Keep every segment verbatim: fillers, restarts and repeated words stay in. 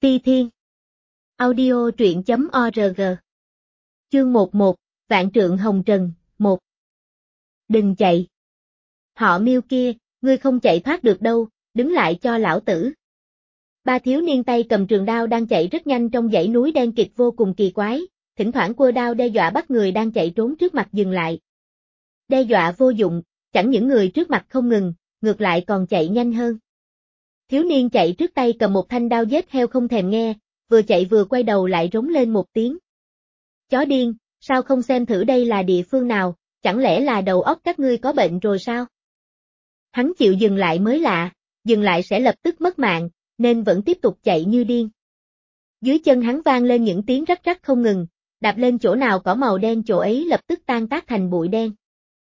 Ti Thiên. Audio truyện chấm org. Chương mười một, Vạn Trượng Hồng Trần, một. Đừng chạy. Họ Miêu kia, ngươi không chạy thoát được đâu, đứng lại cho lão tử. Ba thiếu niên tay cầm trường đao đang chạy rất nhanh trong dãy núi đen kịt vô cùng kỳ quái, thỉnh thoảng quơ đao đe dọa bắt người đang chạy trốn trước mặt dừng lại. Đe dọa vô dụng, chẳng những người trước mặt không ngừng, ngược lại còn chạy nhanh hơn. Thiếu niên chạy trước tay cầm một thanh đao giết heo không thèm nghe, vừa chạy vừa quay đầu lại rống lên một tiếng. Chó điên, sao không xem thử đây là địa phương nào, chẳng lẽ là đầu óc các ngươi có bệnh rồi sao? Hắn chịu dừng lại mới lạ, dừng lại sẽ lập tức mất mạng, nên vẫn tiếp tục chạy như điên. Dưới chân hắn vang lên những tiếng rắc rắc không ngừng, đạp lên chỗ nào cỏ màu đen chỗ ấy lập tức tan tác thành bụi đen.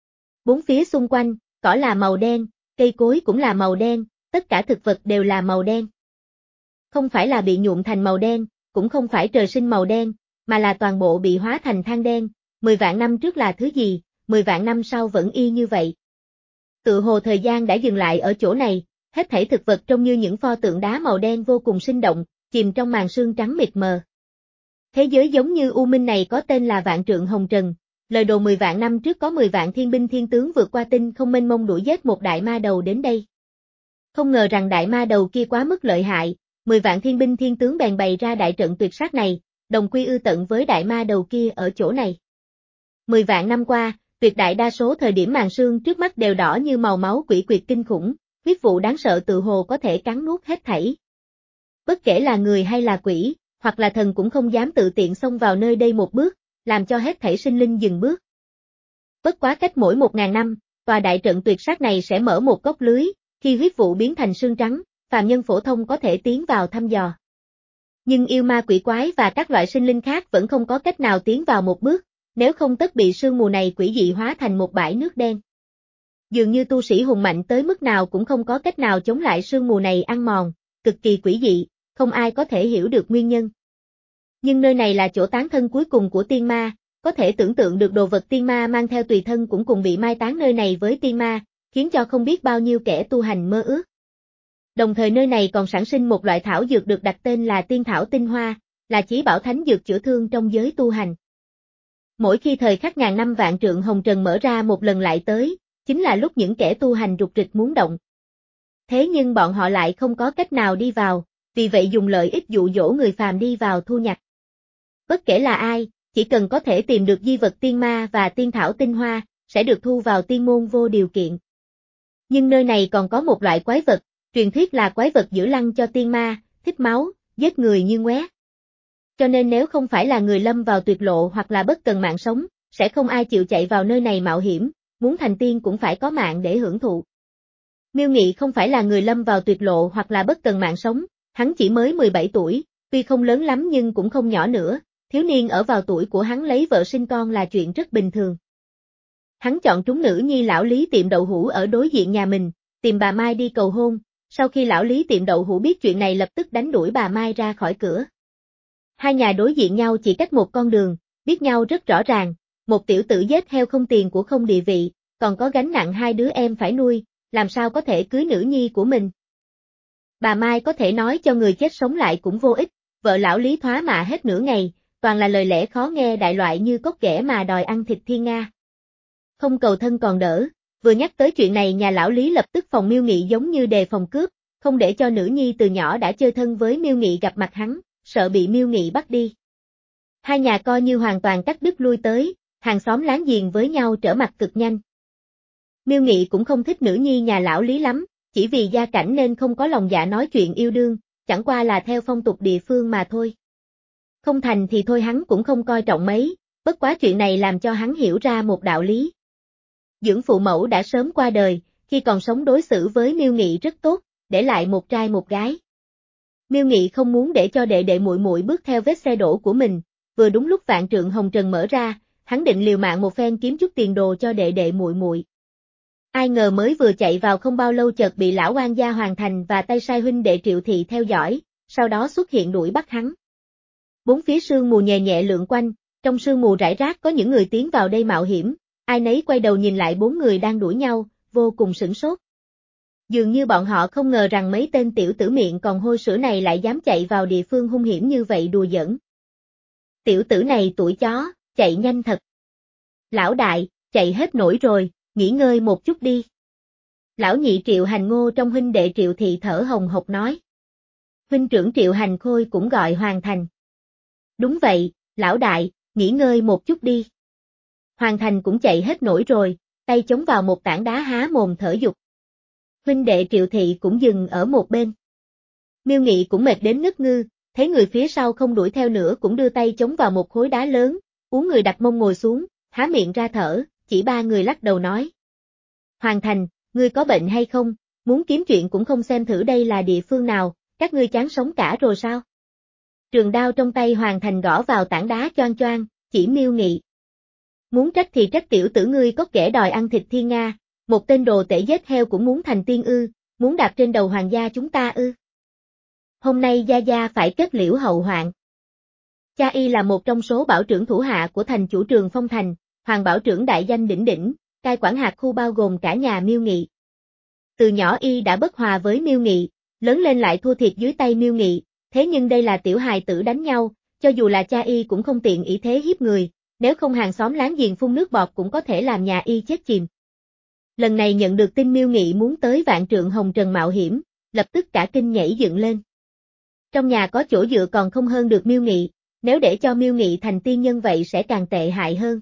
Bốn phía xung quanh, cỏ là màu đen, cây cối cũng là màu đen, tất cả thực vật đều là màu đen. Không phải là bị nhuộm thành màu đen, cũng không phải trời sinh màu đen, mà là toàn bộ bị hóa thành than đen, mười vạn năm trước là thứ gì, mười vạn năm sau vẫn y như vậy. Tự hồ thời gian đã dừng lại ở chỗ này, hết thảy thực vật trông như những pho tượng đá màu đen vô cùng sinh động, chìm trong màn sương trắng mịt mờ. Thế giới giống như u minh này có tên là Vạn Trượng Hồng Trần, lời đồn mười vạn năm trước có mười vạn thiên binh thiên tướng vượt qua tinh không mênh mông đuổi giết một đại ma đầu đến đây. Không ngờ rằng đại ma đầu kia quá mức lợi hại, mười vạn thiên binh thiên tướng bèn bày ra đại trận tuyệt sát này, đồng quy ư tận với đại ma đầu kia ở chỗ này. Mười vạn năm qua, tuyệt đại đa số thời điểm màn sương trước mắt đều đỏ như màu máu quỷ quyệt kinh khủng, huyết vụ đáng sợ tự hồ có thể cắn nuốt hết thảy. Bất kể là người hay là quỷ, hoặc là thần cũng không dám tự tiện xông vào nơi đây một bước, làm cho hết thảy sinh linh dừng bước. Bất quá cách mỗi một ngàn năm, tòa đại trận tuyệt sát này sẽ mở một góc lưới, khi huyết vụ biến thành sương trắng, phàm nhân phổ thông có thể tiến vào thăm dò. Nhưng yêu ma quỷ quái và các loại sinh linh khác vẫn không có cách nào tiến vào một bước, nếu không tất bị sương mù này quỷ dị hóa thành một bãi nước đen. Dường như tu sĩ hùng mạnh tới mức nào cũng không có cách nào chống lại sương mù này ăn mòn, cực kỳ quỷ dị, không ai có thể hiểu được nguyên nhân. Nhưng nơi này là chỗ tán thân cuối cùng của tiên ma, có thể tưởng tượng được đồ vật tiên ma mang theo tùy thân cũng cùng bị mai táng nơi này với tiên ma, khiến cho không biết bao nhiêu kẻ tu hành mơ ước. Đồng thời nơi này còn sản sinh một loại thảo dược được đặt tên là tiên thảo tinh hoa, là chí bảo thánh dược chữa thương trong giới tu hành. Mỗi khi thời khắc ngàn năm Vạn Trượng Hồng Trần mở ra một lần lại tới, chính là lúc những kẻ tu hành rục rịch muốn động. Thế nhưng bọn họ lại không có cách nào đi vào, vì vậy dùng lợi ích dụ dỗ người phàm đi vào thu nhặt. Bất kể là ai, chỉ cần có thể tìm được di vật tiên ma và tiên thảo tinh hoa, sẽ được thu vào tiên môn vô điều kiện. Nhưng nơi này còn có một loại quái vật, truyền thuyết là quái vật giữ lăng cho tiên ma, thích máu, giết người như ngoé. Cho nên nếu không phải là người lâm vào tuyệt lộ hoặc là bất cần mạng sống, sẽ không ai chịu chạy vào nơi này mạo hiểm, muốn thành tiên cũng phải có mạng để hưởng thụ. Miêu Nghị không phải là người lâm vào tuyệt lộ hoặc là bất cần mạng sống, hắn chỉ mới mười bảy tuổi, tuy không lớn lắm nhưng cũng không nhỏ nữa, thiếu niên ở vào tuổi của hắn lấy vợ sinh con là chuyện rất bình thường. Hắn chọn trúng nữ nhi lão Lý tiệm đậu hũ ở đối diện nhà mình, tìm bà Mai đi cầu hôn, sau khi lão Lý tiệm đậu hũ biết chuyện này lập tức đánh đuổi bà Mai ra khỏi cửa. Hai nhà đối diện nhau chỉ cách một con đường, biết nhau rất rõ ràng, một tiểu tử giết heo không tiền của không địa vị, còn có gánh nặng hai đứa em phải nuôi, làm sao có thể cưới nữ nhi của mình. Bà Mai có thể nói cho người chết sống lại cũng vô ích, vợ lão Lý thoá mạ hết nửa ngày, toàn là lời lẽ khó nghe đại loại như cốt ghẻ mà đòi ăn thịt thiên nga. Không cầu thân còn đỡ, vừa nhắc tới chuyện này nhà lão Lý lập tức phòng Miêu Nghị giống như đề phòng cướp, không để cho nữ nhi từ nhỏ đã chơi thân với Miêu Nghị gặp mặt hắn, sợ bị Miêu Nghị bắt đi. Hai nhà coi như hoàn toàn cắt đứt lui tới, hàng xóm láng giềng với nhau trở mặt cực nhanh. Miêu Nghị cũng không thích nữ nhi nhà lão Lý lắm, chỉ vì gia cảnh nên không có lòng dạ nói chuyện yêu đương, chẳng qua là theo phong tục địa phương mà thôi. Không thành thì thôi hắn cũng không coi trọng mấy, bất quá chuyện này làm cho hắn hiểu ra một đạo lý. Dưỡng phụ mẫu đã sớm qua đời, khi còn sống đối xử với Miêu Nghị rất tốt, để lại một trai một gái. Miêu Nghị không muốn để cho đệ đệ muội muội bước theo vết xe đổ của mình, vừa đúng lúc Vạn Trượng Hồng Trần mở ra, hắn định liều mạng một phen kiếm chút tiền đồ cho đệ đệ muội muội. Ai ngờ mới vừa chạy vào không bao lâu chợt bị lão oan gia Hoàng Thành và tay sai huynh đệ Triệu Thị theo dõi, sau đó xuất hiện đuổi bắt hắn. Bốn phía sương mù nhẹ nhẹ lượn quanh, trong sương mù rải rác có những người tiến vào đây mạo hiểm, ai nấy quay đầu nhìn lại bốn người đang đuổi nhau, vô cùng sửng sốt. Dường như bọn họ không ngờ rằng mấy tên tiểu tử miệng còn hôi sữa này lại dám chạy vào địa phương hung hiểm như vậy đùa giỡn. Tiểu tử này tuổi chó, chạy nhanh thật. Lão đại, chạy hết nổi rồi, nghỉ ngơi một chút đi. Lão nhị Triệu Hành Ngô trong huynh đệ Triệu Thị thở hồng hộc nói. Huynh trưởng Triệu Hành Khôi cũng gọi Hoàng Thành. Đúng vậy, lão đại, nghỉ ngơi một chút đi. Hoàng Thành cũng chạy hết nổi rồi, tay chống vào một tảng đá há mồm thở dục. Huynh đệ Triệu Thị cũng dừng ở một bên. Miêu Nghị cũng mệt đến ngất ngư, thấy người phía sau không đuổi theo nữa cũng đưa tay chống vào một khối đá lớn, uống người đặt mông ngồi xuống, há miệng ra thở, chỉ ba người lắc đầu nói. Hoàng Thành, ngươi có bệnh hay không, muốn kiếm chuyện cũng không xem thử đây là địa phương nào, các ngươi chán sống cả rồi sao? Trường đao trong tay Hoàng Thành gõ vào tảng đá choang choang, chỉ Miêu Nghị. Muốn trách thì trách tiểu tử ngươi có kẻ đòi ăn thịt thiên nga, một tên đồ tể giết heo cũng muốn thành tiên ư, muốn đạp trên đầu hoàng gia chúng ta ư. Hôm nay gia gia phải kết liễu hậu hoạn. Cha y là một trong số bảo trưởng thủ hạ của thành chủ Trường Phong Thành, Hoàng bảo trưởng đại danh đỉnh đỉnh, cai quản hạt khu bao gồm cả nhà Miêu Nghị. Từ nhỏ y đã bất hòa với Miêu Nghị, lớn lên lại thua thiệt dưới tay Miêu Nghị, thế nhưng đây là tiểu hài tử đánh nhau, cho dù là cha y cũng không tiện ý thế hiếp người, nếu không hàng xóm láng giềng phun nước bọt cũng có thể làm nhà y chết chìm. Lần này nhận được tin Miêu Nghị muốn tới Vạn Trượng Hồng Trần mạo hiểm, lập tức cả kinh nhảy dựng lên. Trong nhà có chỗ dựa còn không hơn được Miêu Nghị, nếu để cho Miêu Nghị thành tiên nhân vậy sẽ càng tệ hại hơn.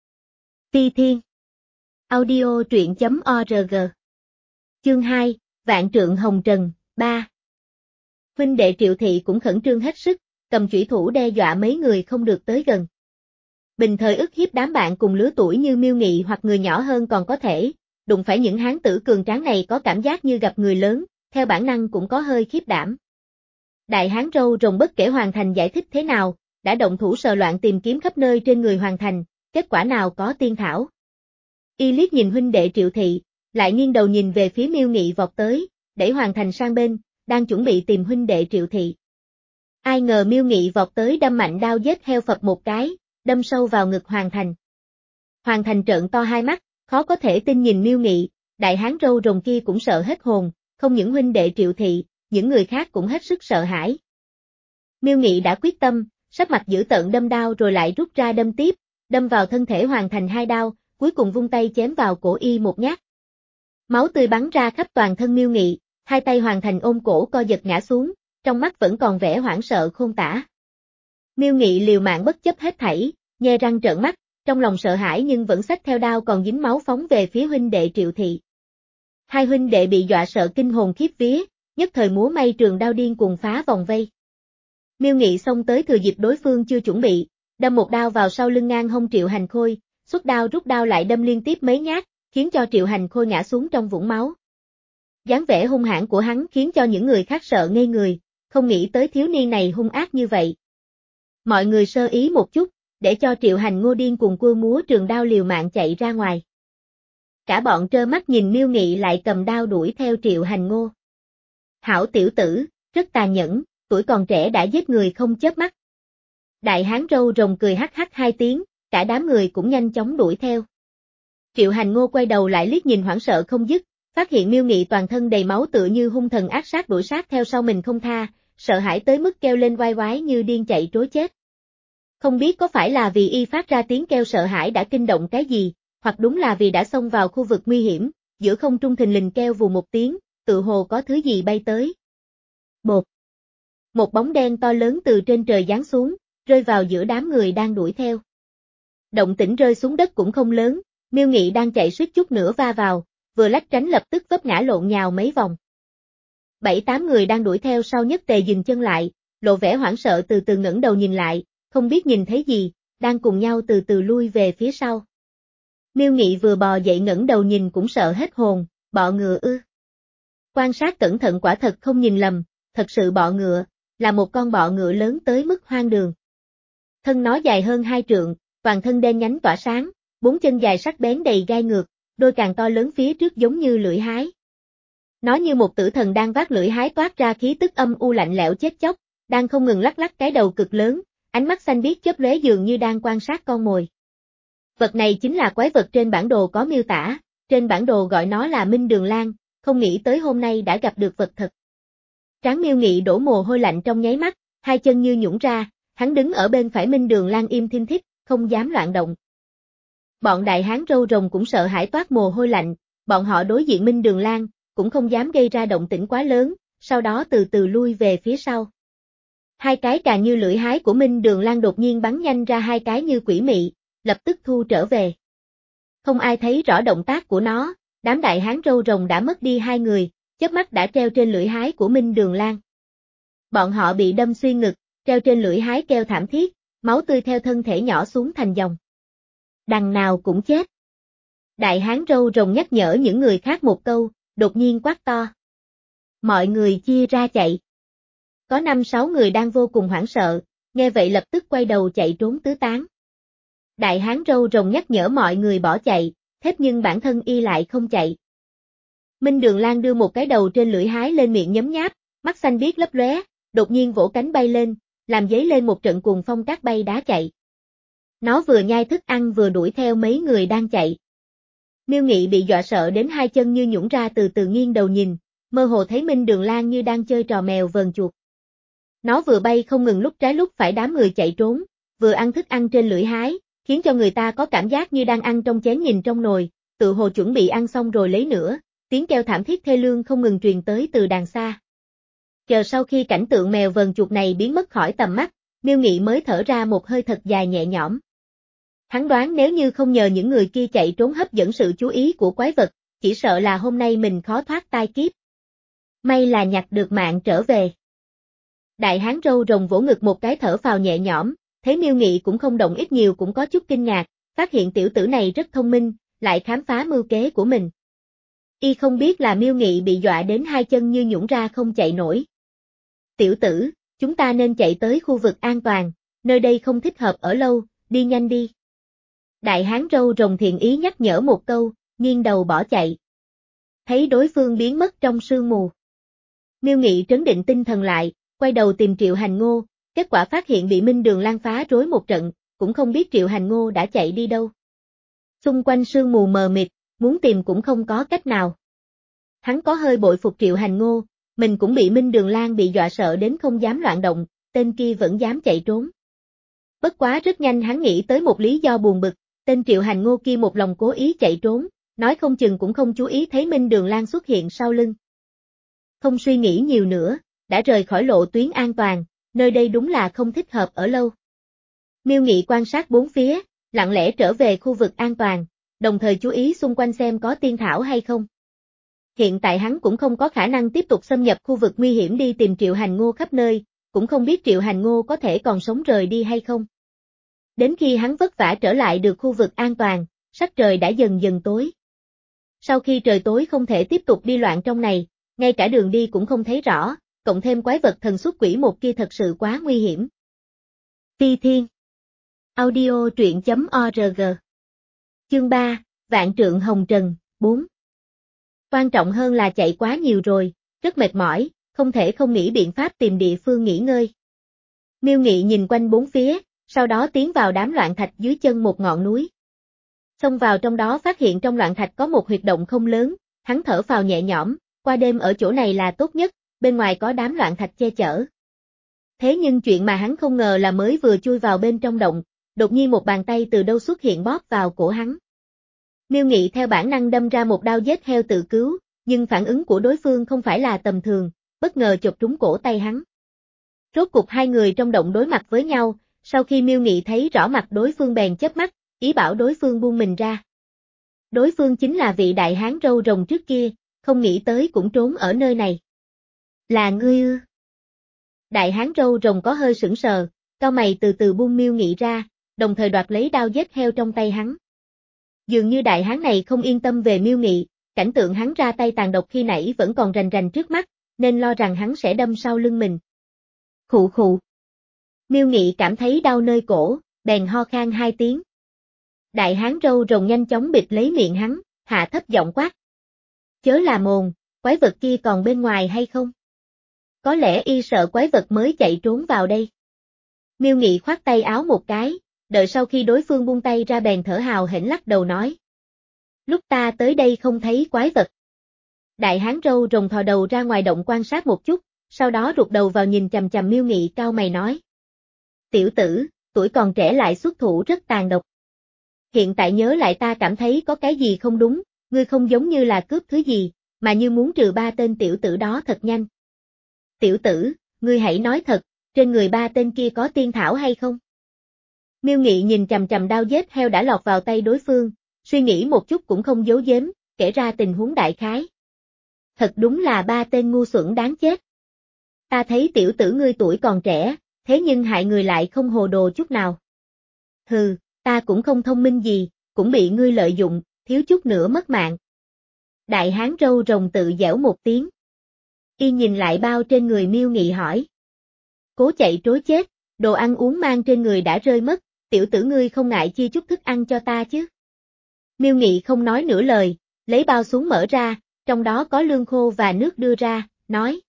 Ti Thiên Audio truyện chấm org Chương hai, Vạn Trượng Hồng Trần, ba Huynh đệ Triệu Thị cũng khẩn trương hết sức, cầm chủy thủ đe dọa mấy người không được tới gần. Bình thời ức hiếp đám bạn cùng lứa tuổi như Miêu Nghị hoặc người nhỏ hơn còn có thể, đụng phải những hán tử cường tráng này có cảm giác như gặp người lớn, theo bản năng cũng có hơi khiếp đảm. Đại hán râu rồng bất kể Hoàng Thành giải thích thế nào, đã động thủ sờ loạn tìm kiếm khắp nơi trên người Hoàng Thành, kết quả nào có tiên thảo. Y liếc nhìn huynh đệ Triệu Thị, lại nghiêng đầu nhìn về phía Miêu Nghị vọt tới, đẩy Hoàng Thành sang bên, đang chuẩn bị tìm huynh đệ Triệu Thị. Ai ngờ Miêu Nghị vọt tới đâm mạnh đao giết heo phập một cái, đâm sâu vào ngực Hoàng Thành. Hoàng Thành trợn to hai mắt, khó có thể tin nhìn Miêu Nghị, đại hán râu rồng kia cũng sợ hết hồn, không những huynh đệ Triệu Thị, những người khác cũng hết sức sợ hãi. Miêu Nghị đã quyết tâm, sắc mặt dữ tợn đâm đao rồi lại rút ra đâm tiếp, đâm vào thân thể Hoàng Thành hai đao, cuối cùng vung tay chém vào cổ y một nhát. Máu tươi bắn ra khắp toàn thân Miêu Nghị, hai tay Hoàng Thành ôm cổ co giật ngã xuống, trong mắt vẫn còn vẻ hoảng sợ khôn tả. Miêu Nghị liều mạng bất chấp hết thảy, nhe răng trợn mắt, trong lòng sợ hãi nhưng vẫn xách theo đao còn dính máu phóng về phía huynh đệ Triệu Thị. Hai huynh đệ bị dọa sợ kinh hồn khiếp vía, nhất thời múa may trường đao điên cuồng phá vòng vây. Miêu Nghị xông tới thừa dịp đối phương chưa chuẩn bị, đâm một đao vào sau lưng ngang hông Triệu Hành Khôi, xuất đao rút đao lại đâm liên tiếp mấy nhát, khiến cho Triệu Hành Khôi ngã xuống trong vũng máu. Dáng vẻ hung hãn của hắn khiến cho những người khác sợ ngây người, không nghĩ tới thiếu niên này hung ác như vậy. Mọi người sơ ý một chút, để cho Triệu Hành Ngô điên cuồng cua múa trường đao liều mạng chạy ra ngoài. Cả bọn trơ mắt nhìn Miêu Nghị lại cầm đao đuổi theo Triệu Hành Ngô. Hảo tiểu tử, rất tàn nhẫn, tuổi còn trẻ đã giết người không chớp mắt. Đại hán râu rồng cười hắc hắc hai tiếng, cả đám người cũng nhanh chóng đuổi theo. Triệu Hành Ngô quay đầu lại liếc nhìn hoảng sợ không dứt, phát hiện Miêu Nghị toàn thân đầy máu tựa như hung thần ác sát đuổi sát theo sau mình không tha, sợ hãi tới mức kêu lên oai oái như điên chạy trối chết. Không biết có phải là vì y phát ra tiếng kêu sợ hãi đã kinh động cái gì, hoặc đúng là vì đã xông vào khu vực nguy hiểm, giữa không trung thình lình kêu vù một tiếng, tự hồ có thứ gì bay tới. Bột. Một bóng đen to lớn từ trên trời giáng xuống, rơi vào giữa đám người đang đuổi theo. Động tĩnh rơi xuống đất cũng không lớn, Miêu Nghị đang chạy suýt chút nữa va vào, vừa lách tránh lập tức vấp ngã lộn nhào mấy vòng. Bảy tám người đang đuổi theo sau nhất tề dừng chân lại, lộ vẻ hoảng sợ từ từ ngẩng đầu nhìn lại, không biết nhìn thấy gì, đang cùng nhau từ từ lui về phía sau. Miêu Nghị vừa bò dậy ngẩng đầu nhìn cũng sợ hết hồn, bọ ngựa ư. Quan sát cẩn thận quả thật không nhìn lầm, thật sự bọ ngựa, là một con bọ ngựa lớn tới mức hoang đường. Thân nó dài hơn hai trượng, toàn thân đen nhánh tỏa sáng, bốn chân dài sắc bén đầy gai ngược, đôi càng to lớn phía trước giống như lưỡi hái. Nó như một tử thần đang vác lưỡi hái toát ra khí tức âm u lạnh lẽo chết chóc, đang không ngừng lắc lắc cái đầu cực lớn, ánh mắt xanh biếc chớp lóe dường như đang quan sát con mồi. Vật này chính là quái vật trên bản đồ có miêu tả, trên bản đồ gọi nó là Minh Đường Lang, không nghĩ tới hôm nay đã gặp được vật thật. Trán Miêu Nghị đổ mồ hôi lạnh trong nháy mắt, hai chân như nhũn ra, hắn đứng ở bên phải Minh Đường Lan im thinh thít, không dám loạn động. Bọn đại hán râu rồng cũng sợ hãi toát mồ hôi lạnh, bọn họ đối diện Minh Đường Lan, cũng không dám gây ra động tĩnh quá lớn, sau đó từ từ lui về phía sau. Hai cái càng như lưỡi hái của Minh Đường Lan đột nhiên bắn nhanh ra hai cái như quỷ mị, lập tức thu trở về. Không ai thấy rõ động tác của nó, đám đại hán râu rồng đã mất đi hai người, chớp mắt đã treo trên lưỡi hái của Minh Đường Lan. Bọn họ bị đâm xuyên ngực, treo trên lưỡi hái kêu thảm thiết, máu tươi theo thân thể nhỏ xuống thành dòng. Đằng nào cũng chết. Đại hán râu rồng nhắc nhở những người khác một câu, đột nhiên quát to. Mọi người chia ra chạy. Có năm sáu người đang vô cùng hoảng sợ, nghe vậy lập tức quay đầu chạy trốn tứ tán. Đại hán râu rồng nhắc nhở mọi người bỏ chạy, thế nhưng bản thân y lại không chạy. Minh Đường Lan đưa một cái đầu trên lưỡi hái lên miệng nhấm nháp, mắt xanh biếc lấp lóe, đột nhiên vỗ cánh bay lên, làm dấy lên một trận cuồng phong cát bay đá chạy. Nó vừa nhai thức ăn vừa đuổi theo mấy người đang chạy. Miêu Nghị bị dọa sợ đến hai chân như nhũn ra, từ từ nghiêng đầu nhìn, mơ hồ thấy Minh Đường Lan như đang chơi trò mèo vờn chuột. Nó vừa bay không ngừng lúc trái lúc phải đám người chạy trốn, vừa ăn thức ăn trên lưỡi hái, khiến cho người ta có cảm giác như đang ăn trong chén nhìn trong nồi, tự hồ chuẩn bị ăn xong rồi lấy nữa, tiếng kêu thảm thiết thê lương không ngừng truyền tới từ đàng xa. Chờ sau khi cảnh tượng mèo vờn chuột này biến mất khỏi tầm mắt, Miêu Nghị mới thở ra một hơi thật dài nhẹ nhõm. Hắn đoán nếu như không nhờ những người kia chạy trốn hấp dẫn sự chú ý của quái vật, chỉ sợ là hôm nay mình khó thoát tai kiếp. May là nhặt được mạng trở về. Đại hán râu rồng vỗ ngực một cái thở phào nhẹ nhõm, thấy Miêu Nghị cũng không động, ít nhiều cũng có chút kinh ngạc, phát hiện tiểu tử này rất thông minh, lại khám phá mưu kế của mình. Y không biết là Miêu Nghị bị dọa đến hai chân như nhũn ra không chạy nổi. Tiểu tử, chúng ta nên chạy tới khu vực an toàn, nơi đây không thích hợp ở lâu, đi nhanh đi. Đại hán râu rồng thiện ý nhắc nhở một câu, nghiêng đầu bỏ chạy. Thấy đối phương biến mất trong sương mù. Miêu Nghị trấn định tinh thần lại, quay đầu tìm Triệu Hành Ngô, kết quả phát hiện bị Minh Đường Lan phá rối một trận, cũng không biết Triệu Hành Ngô đã chạy đi đâu. Xung quanh sương mù mờ mịt, muốn tìm cũng không có cách nào. Hắn có hơi bội phục Triệu Hành Ngô, mình cũng bị Minh Đường Lan bị dọa sợ đến không dám loạn động, tên kia vẫn dám chạy trốn. Bất quá rất nhanh hắn nghĩ tới một lý do buồn bực, tên Triệu Hành Ngô kia một lòng cố ý chạy trốn, nói không chừng cũng không chú ý thấy Minh Đường Lan xuất hiện sau lưng. Không suy nghĩ nhiều nữa, đã rời khỏi lộ tuyến an toàn, nơi đây đúng là không thích hợp ở lâu. Miêu Nghị quan sát bốn phía, lặng lẽ trở về khu vực an toàn, đồng thời chú ý xung quanh xem có tiên thảo hay không. Hiện tại hắn cũng không có khả năng tiếp tục xâm nhập khu vực nguy hiểm đi tìm Triệu Hành Ngô khắp nơi, cũng không biết Triệu Hành Ngô có thể còn sống rời đi hay không. Đến khi hắn vất vả trở lại được khu vực an toàn, sắc trời đã dần dần tối. Sau khi trời tối không thể tiếp tục đi loạn trong này, ngay cả đường đi cũng không thấy rõ, cộng thêm quái vật thần xuất quỷ một kia thật sự quá nguy hiểm. Phi Thiên Audio truyện chấm org Chương ba, Vạn Trượng Hồng Trần, bốn. Quan trọng hơn là chạy quá nhiều rồi, rất mệt mỏi, không thể không nghĩ biện pháp tìm địa phương nghỉ ngơi. Miêu Nghị nhìn quanh bốn phía, sau đó tiến vào đám loạn thạch dưới chân một ngọn núi. Xông vào trong đó phát hiện trong loạn thạch có một huyệt động không lớn, hắn thở phào nhẹ nhõm, qua đêm ở chỗ này là tốt nhất, bên ngoài có đám loạn thạch che chở. Thế nhưng chuyện mà hắn không ngờ là mới vừa chui vào bên trong động, đột nhiên một bàn tay từ đâu xuất hiện bóp vào cổ hắn. Miêu Nghị theo bản năng đâm ra một đao giết heo tự cứu, nhưng phản ứng của đối phương không phải là tầm thường, bất ngờ chộp trúng cổ tay hắn. Rốt cục hai người trong động đối mặt với nhau, sau khi Miêu Nghị thấy rõ mặt đối phương bèn chớp mắt, ý bảo đối phương buông mình ra. Đối phương chính là vị đại hán râu rồng trước kia, không nghĩ tới cũng trốn ở nơi này. Là ngươi ư? Đại hán râu rồng có hơi sững sờ, cau mày từ từ buông Miêu Nghị ra, đồng thời đoạt lấy đao giết heo trong tay hắn. Dường như đại hán này không yên tâm về Miêu Nghị, cảnh tượng hắn ra tay tàn độc khi nãy vẫn còn rành rành trước mắt, nên lo rằng hắn sẽ đâm sau lưng mình. Khụ khụ. Miêu Nghị cảm thấy đau nơi cổ, bèn ho khan hai tiếng. Đại hán râu rồng nhanh chóng bịt lấy miệng hắn, hạ thấp giọng quát. Chớ làm ồn, quái vật kia còn bên ngoài hay không? Có lẽ y sợ quái vật mới chạy trốn vào đây. Miêu Nghị khoát tay áo một cái, đợi sau khi đối phương buông tay ra bèn thở hào hển lắc đầu nói. Lúc ta tới đây không thấy quái vật. Đại hán râu rồng thò đầu ra ngoài động quan sát một chút, sau đó rụt đầu vào nhìn chằm chằm Miêu Nghị cau mày nói. Tiểu tử, tuổi còn trẻ lại xuất thủ rất tàn độc. Hiện tại nhớ lại ta cảm thấy có cái gì không đúng, ngươi không giống như là cướp thứ gì, mà như muốn trừ ba tên tiểu tử đó thật nhanh. Tiểu tử, ngươi hãy nói thật, trên người ba tên kia có tiên thảo hay không? Miêu Nghị nhìn chằm chằm đao giết heo đã lọt vào tay đối phương, suy nghĩ một chút cũng không giấu giếm, kể ra tình huống đại khái. Thật đúng là ba tên ngu xuẩn đáng chết. Ta thấy tiểu tử ngươi tuổi còn trẻ, thế nhưng hại người lại không hồ đồ chút nào. Hừ, ta cũng không thông minh gì, cũng bị ngươi lợi dụng, thiếu chút nữa mất mạng. Đại hán râu rồng tự giễu một tiếng. Y nhìn lại bao trên người Miêu Nghị hỏi. Cố chạy trối chết, đồ ăn uống mang trên người đã rơi mất, tiểu tử ngươi không ngại chia chút thức ăn cho ta chứ. Miêu Nghị không nói nửa lời, lấy bao xuống mở ra, trong đó có lương khô và nước đưa ra, nói.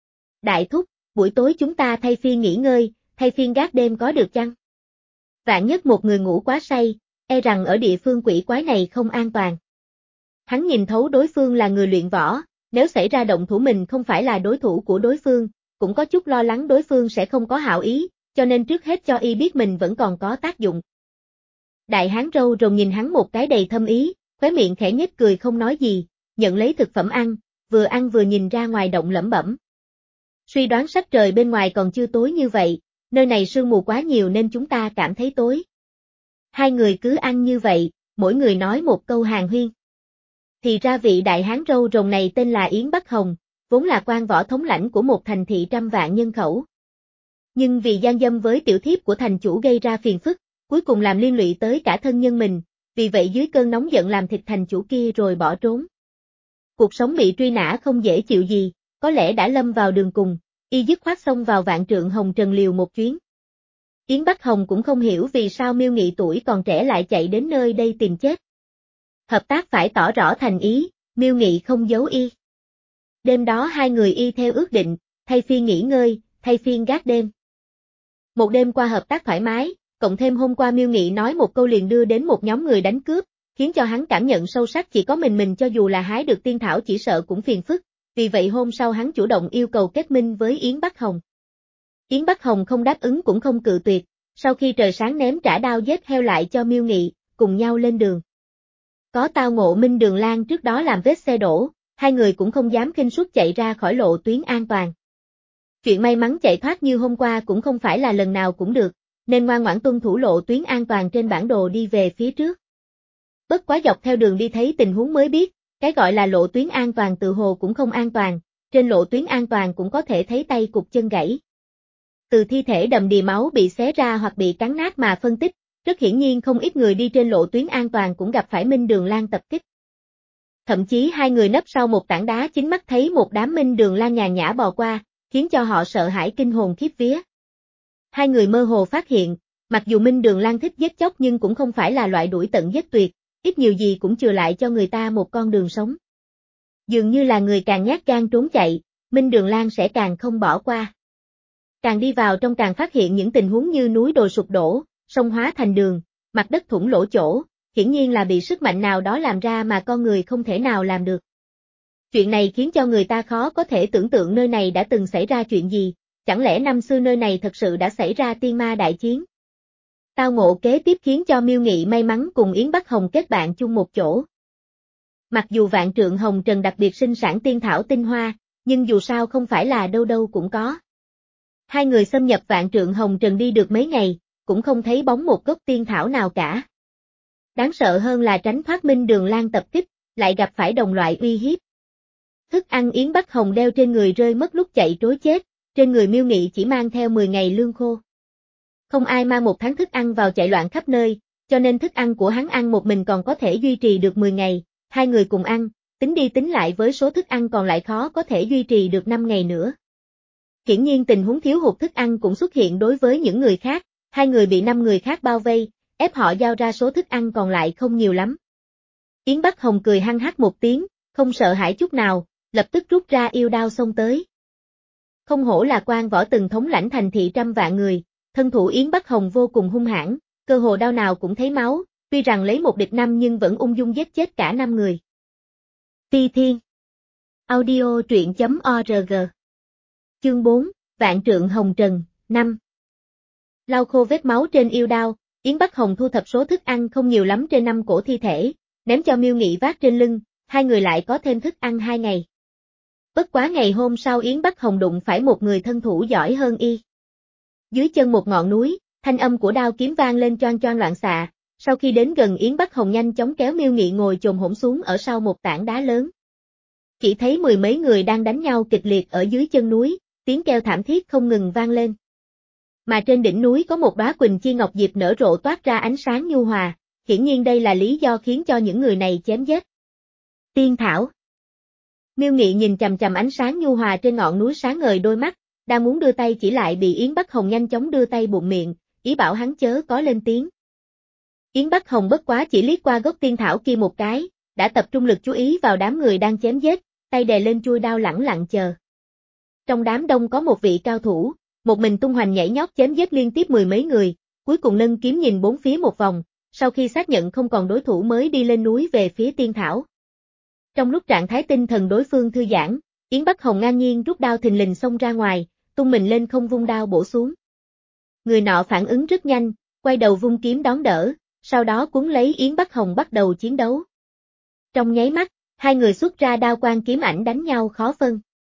Đại thúc, buổi tối chúng ta thay phiên nghỉ ngơi, thay phiên gác đêm có được chăng? Vạn nhất một người ngủ quá say, e rằng ở địa phương quỷ quái này không an toàn. Hắn nhìn thấu đối phương là người luyện võ, nếu xảy ra động thủ mình không phải là đối thủ của đối phương, cũng có chút lo lắng đối phương sẽ không có hảo ý, cho nên trước hết cho y biết mình vẫn còn có tác dụng. Đại hán râu rồng nhìn hắn một cái đầy thâm ý, khóe miệng khẽ nhếch cười không nói gì, nhận lấy thực phẩm ăn, vừa ăn vừa nhìn ra ngoài động lẩm bẩm. Suy đoán sắc trời bên ngoài còn chưa tối như vậy, nơi này sương mù quá nhiều nên chúng ta cảm thấy tối. Hai người cứ ăn như vậy, mỗi người nói một câu hàn huyên. Thì ra vị đại hán râu rồng này tên là Yến Bắc Hồng, vốn là quan võ thống lãnh của một thành thị trăm vạn nhân khẩu. Nhưng vì gian dâm với tiểu thiếp của thành chủ gây ra phiền phức, cuối cùng làm liên lụy tới cả thân nhân mình, vì vậy dưới cơn nóng giận làm thịt thành chủ kia rồi bỏ trốn. Cuộc sống bị truy nã không dễ chịu gì, có lẽ đã lâm vào đường cùng, y dứt khoát xông vào Vạn Trượng Hồng Trần liều một chuyến. Yến Bắc Hồng cũng không hiểu vì sao Miêu Nghị tuổi còn trẻ lại chạy đến nơi đây tìm chết. Hợp tác phải tỏ rõ thành ý, Miêu Nghị không giấu y. Đêm đó hai người y theo ước định, thay phiên nghỉ ngơi, thay phiên gác đêm. Một đêm qua hợp tác thoải mái, cộng thêm hôm qua Miêu Nghị nói một câu liền đưa đến một nhóm người đánh cướp, khiến cho hắn cảm nhận sâu sắc chỉ có mình mình cho dù là hái được tiên thảo chỉ sợ cũng phiền phức, vì vậy hôm sau hắn chủ động yêu cầu kết minh với Yến Bắc Hồng. Yến Bắc Hồng không đáp ứng cũng không cự tuyệt, sau khi trời sáng ném trả đao giết heo lại cho Miêu Nghị, cùng nhau lên đường. Có tao ngộ Minh Đường Lan trước đó làm vết xe đổ, hai người cũng không dám khinh suất chạy ra khỏi lộ tuyến an toàn. Chuyện may mắn chạy thoát như hôm qua cũng không phải là lần nào cũng được, nên ngoan ngoãn tuân thủ lộ tuyến an toàn trên bản đồ đi về phía trước. Bất quá dọc theo đường đi thấy tình huống mới biết, cái gọi là lộ tuyến an toàn tự hồ cũng không an toàn, trên lộ tuyến an toàn cũng có thể thấy tay cụt chân gãy. Từ thi thể đầm đìa máu bị xé ra hoặc bị cắn nát mà phân tích, rất hiển nhiên không ít người đi trên lộ tuyến an toàn cũng gặp phải Minh Đường Lan tập kích. Thậm chí hai người nấp sau một tảng đá chính mắt thấy một đám Minh Đường Lan nhàn nhã bò qua, khiến cho họ sợ hãi kinh hồn khiếp vía. Hai người mơ hồ phát hiện, mặc dù Minh Đường Lan thích giết chóc nhưng cũng không phải là loại đuổi tận giết tuyệt, ít nhiều gì cũng chừa lại cho người ta một con đường sống. Dường như là người càng nhát gan trốn chạy, Minh Đường Lan sẽ càng không bỏ qua. Càng đi vào trong càng phát hiện những tình huống như núi đồi sụp đổ, sông hóa thành đường, mặt đất thủng lỗ chỗ, hiển nhiên là bị sức mạnh nào đó làm ra mà con người không thể nào làm được. Chuyện này khiến cho người ta khó có thể tưởng tượng nơi này đã từng xảy ra chuyện gì, chẳng lẽ năm xưa nơi này thật sự đã xảy ra tiên ma đại chiến. Tao ngộ kế tiếp khiến cho Miêu Nghị may mắn cùng Yến Bắc Hồng kết bạn chung một chỗ. Mặc dù Vạn Trượng Hồng Trần đặc biệt sinh sản tiên thảo tinh hoa, nhưng dù sao không phải là đâu đâu cũng có. Hai người xâm nhập Vạn Trượng Hồng Trần đi được mấy ngày, cũng không thấy bóng một gốc tiên thảo nào cả. Đáng sợ hơn là tránh thoát Minh Đường Lan tập kích, lại gặp phải đồng loại uy hiếp. Thức ăn Yến Bắc Hồng đeo trên người rơi mất lúc chạy trối chết, trên người Miêu Nghị chỉ mang theo mười ngày lương khô. Không ai mang một tháng thức ăn vào chạy loạn khắp nơi, cho nên thức ăn của hắn ăn một mình còn có thể duy trì được mười ngày, hai người cùng ăn, tính đi tính lại với số thức ăn còn lại khó có thể duy trì được năm ngày nữa. Hiển nhiên tình huống thiếu hụt thức ăn cũng xuất hiện đối với những người khác, hai người bị năm người khác bao vây, ép họ giao ra số thức ăn còn lại không nhiều lắm. Yến Bắc Hồng cười hăng hắc một tiếng, không sợ hãi chút nào, lập tức rút ra yêu đao xông tới. Không hổ là quan võ từng thống lãnh thành thị trăm vạn người, thân thủ Yến Bắc Hồng vô cùng hung hãn, cơ hồ đao nào cũng thấy máu, tuy rằng lấy một địch năm nhưng vẫn ung dung giết chết cả năm người. Ti Thiên. Audio truyện chấm org. Chương bốn, Vạn trượng hồng trần, năm. Lau khô vết máu trên yêu đao, Yến Bắc Hồng thu thập số thức ăn không nhiều lắm trên năm cổ thi thể, ném cho Miêu Nghị vác trên lưng, hai người lại có thêm thức ăn hai ngày. Bất quá ngày hôm sau Yến Bắc Hồng đụng phải một người thân thủ giỏi hơn y. Dưới chân một ngọn núi, thanh âm của đao kiếm vang lên choang choang loạn xạ, sau khi đến gần Yến Bắc Hồng nhanh chóng kéo Miêu Nghị ngồi chồm hổm xuống ở sau một tảng đá lớn. Chỉ thấy mười mấy người đang đánh nhau kịch liệt ở dưới chân núi, tiếng kêu thảm thiết không ngừng vang lên. Mà trên đỉnh núi có một đóa Quỳnh Chi Ngọc Diệp nở rộ toát ra ánh sáng nhu hòa, hiển nhiên đây là lý do khiến cho những người này chém giết. Tiên thảo. Miêu Nghị nhìn chằm chằm ánh sáng nhu hòa trên ngọn núi sáng ngời đôi mắt, đang muốn đưa tay chỉ lại bị Yến Bắc Hồng nhanh chóng đưa tay bụm miệng, ý bảo hắn chớ có lên tiếng. Yến Bắc Hồng bất quá chỉ liếc qua gốc tiên thảo kia một cái, đã tập trung lực chú ý vào đám người đang chém giết, tay đè lên chuôi đao lẳng lặng chờ. Trong đám đông có một vị cao thủ, một mình tung hoành nhảy nhót chém giết liên tiếp mười mấy người, cuối cùng nâng kiếm nhìn bốn phía một vòng, sau khi xác nhận không còn đối thủ mới đi lên núi về phía tiên thảo. Trong lúc trạng thái tinh thần đối phương thư giãn, Yến Bắc Hồng ngang nhiên rút đao thình lình xông ra ngoài, tung mình lên không vung đao bổ xuống. Người nọ phản ứng rất nhanh, quay đầu vung kiếm đón đỡ, sau đó cuốn lấy Yến Bắc Hồng bắt đầu chiến đấu. Trong nháy mắt, hai người xuất ra đao quang kiếm ảnh đánh nhau khó phân.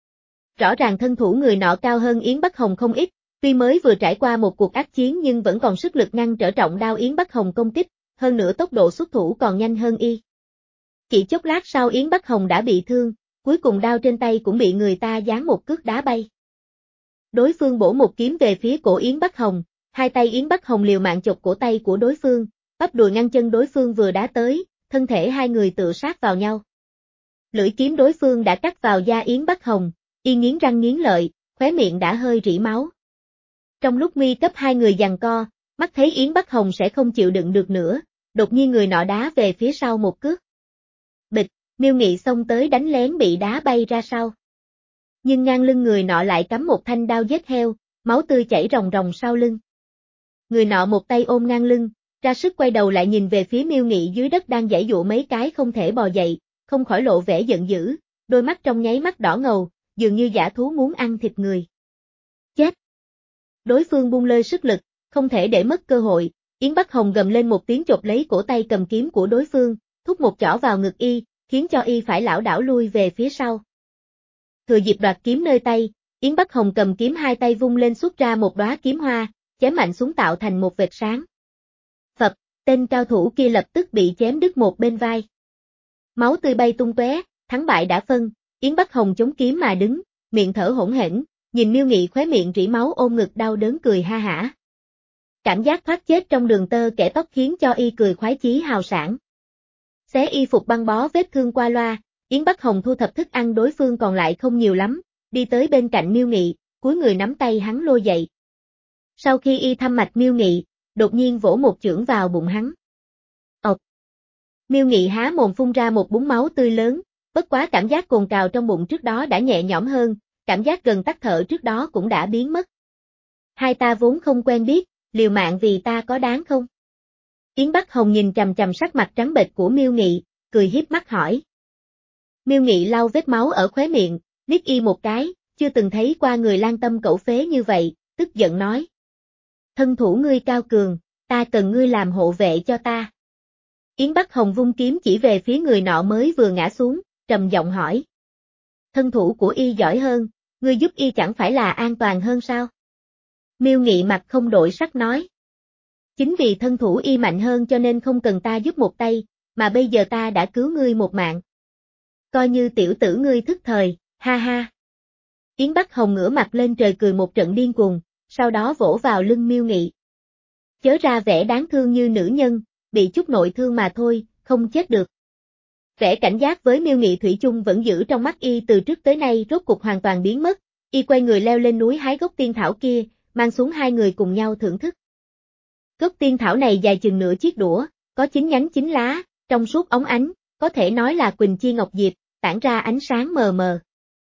Rõ ràng thân thủ người nọ cao hơn Yến Bắc Hồng không ít, tuy mới vừa trải qua một cuộc ác chiến nhưng vẫn còn sức lực ngăn trở trọng đao Yến Bắc Hồng công kích, hơn nữa tốc độ xuất thủ còn nhanh hơn y. Chỉ chốc lát sau Yến Bắc Hồng đã bị thương, cuối cùng đao trên tay cũng bị người ta giáng một cước đá bay. Đối phương bổ một kiếm về phía cổ Yến Bắc Hồng, hai tay Yến Bắc Hồng liều mạng chộp cổ tay của đối phương, bắp đùi ngăn chân đối phương vừa đá tới, thân thể hai người tựa sát vào nhau. Lưỡi kiếm đối phương đã cắt vào da Yến Bắc Hồng, y nghiến răng nghiến lợi, khóe miệng đã hơi rỉ máu. Trong lúc nguy cấp hai người giằng co, mắt thấy Yến Bắc Hồng sẽ không chịu đựng được nữa, đột nhiên người nọ đá về phía sau một cước. Bịch, Miêu Nghị xông tới đánh lén bị đá bay ra sau. Nhưng ngang lưng người nọ lại cắm một thanh đao giết heo, máu tươi chảy ròng ròng sau lưng. Người nọ một tay ôm ngang lưng, ra sức quay đầu lại nhìn về phía Miêu Nghị dưới đất đang giãy giụa mấy cái không thể bò dậy, không khỏi lộ vẻ giận dữ, đôi mắt trong nháy mắt đỏ ngầu, dường như dã thú muốn ăn thịt người. Chết! Đối phương buông lơi sức lực, không thể để mất cơ hội, Yến Bắc Hồng gầm lên một tiếng chộp lấy cổ tay cầm kiếm của đối phương, thúc một chỏ vào ngực y, khiến cho y phải lảo đảo lui về phía sau. Thừa dịp đoạt kiếm nơi tay, Yến Bắc Hồng cầm kiếm hai tay vung lên xuất ra một đóa kiếm hoa, chém mạnh xuống tạo thành một vệt sáng. Phập, tên cao thủ kia lập tức bị chém đứt một bên vai. Máu tươi bay tung tóe, thắng bại đã phân, Yến Bắc Hồng chống kiếm mà đứng, miệng thở hỗn hển, nhìn Miêu Nghị khóe miệng rỉ máu ôm ngực đau đớn cười ha hả. Cảm giác thoát chết trong đường tơ kẻ tóc khiến cho y cười khoái chí hào sảng. Xé y phục băng bó vết thương qua loa, Yến Bắc Hồng thu thập thức ăn đối phương còn lại không nhiều lắm, đi tới bên cạnh Miêu Nghị, cúi người nắm tay hắn lôi dậy. Sau khi y thăm mạch Miêu Nghị, đột nhiên vỗ một chưởng vào bụng hắn. Ộc! Miêu Nghị há mồm phun ra một búng máu tươi lớn, bất quá cảm giác cồn cào trong bụng trước đó đã nhẹ nhõm hơn, cảm giác gần tắc thở trước đó cũng đã biến mất. Hai ta vốn không quen biết, liều mạng vì ta có đáng không? Yến Bắc Hồng nhìn chằm chằm sắc mặt trắng bệch của Miêu Nghị, cười hiếp mắt hỏi. Miêu Nghị lau vết máu ở khóe miệng, liếc y một cái, chưa từng thấy qua người lang tâm cẩu phế như vậy, tức giận nói. Thân thủ ngươi cao cường, ta cần ngươi làm hộ vệ cho ta. Yến Bắc Hồng vung kiếm chỉ về phía người nọ mới vừa ngã xuống, trầm giọng hỏi. Thân thủ của y giỏi hơn, ngươi giúp y chẳng phải là an toàn hơn sao? Miêu Nghị mặt không đổi sắc nói. Chính vì thân thủ y mạnh hơn cho nên không cần ta giúp một tay, mà bây giờ ta đã cứu ngươi một mạng. Coi như tiểu tử ngươi thức thời, ha ha. Yến Bắc Hồng ngửa mặt lên trời cười một trận điên cuồng, sau đó vỗ vào lưng Miêu Nghị. Chớ ra vẻ đáng thương như nữ nhân, bị chút nội thương mà thôi, không chết được. Vẻ cảnh giác với Miêu Nghị thủy chung vẫn giữ trong mắt y từ trước tới nay rốt cục hoàn toàn biến mất, y quay người leo lên núi hái gốc tiên thảo kia, mang xuống hai người cùng nhau thưởng thức. Gốc tiên thảo này dài chừng nửa chiếc đũa, có chín nhánh chín lá, trong suốt óng ánh, có thể nói là Quỳnh Chi Ngọc Diệp, tản ra ánh sáng mờ mờ.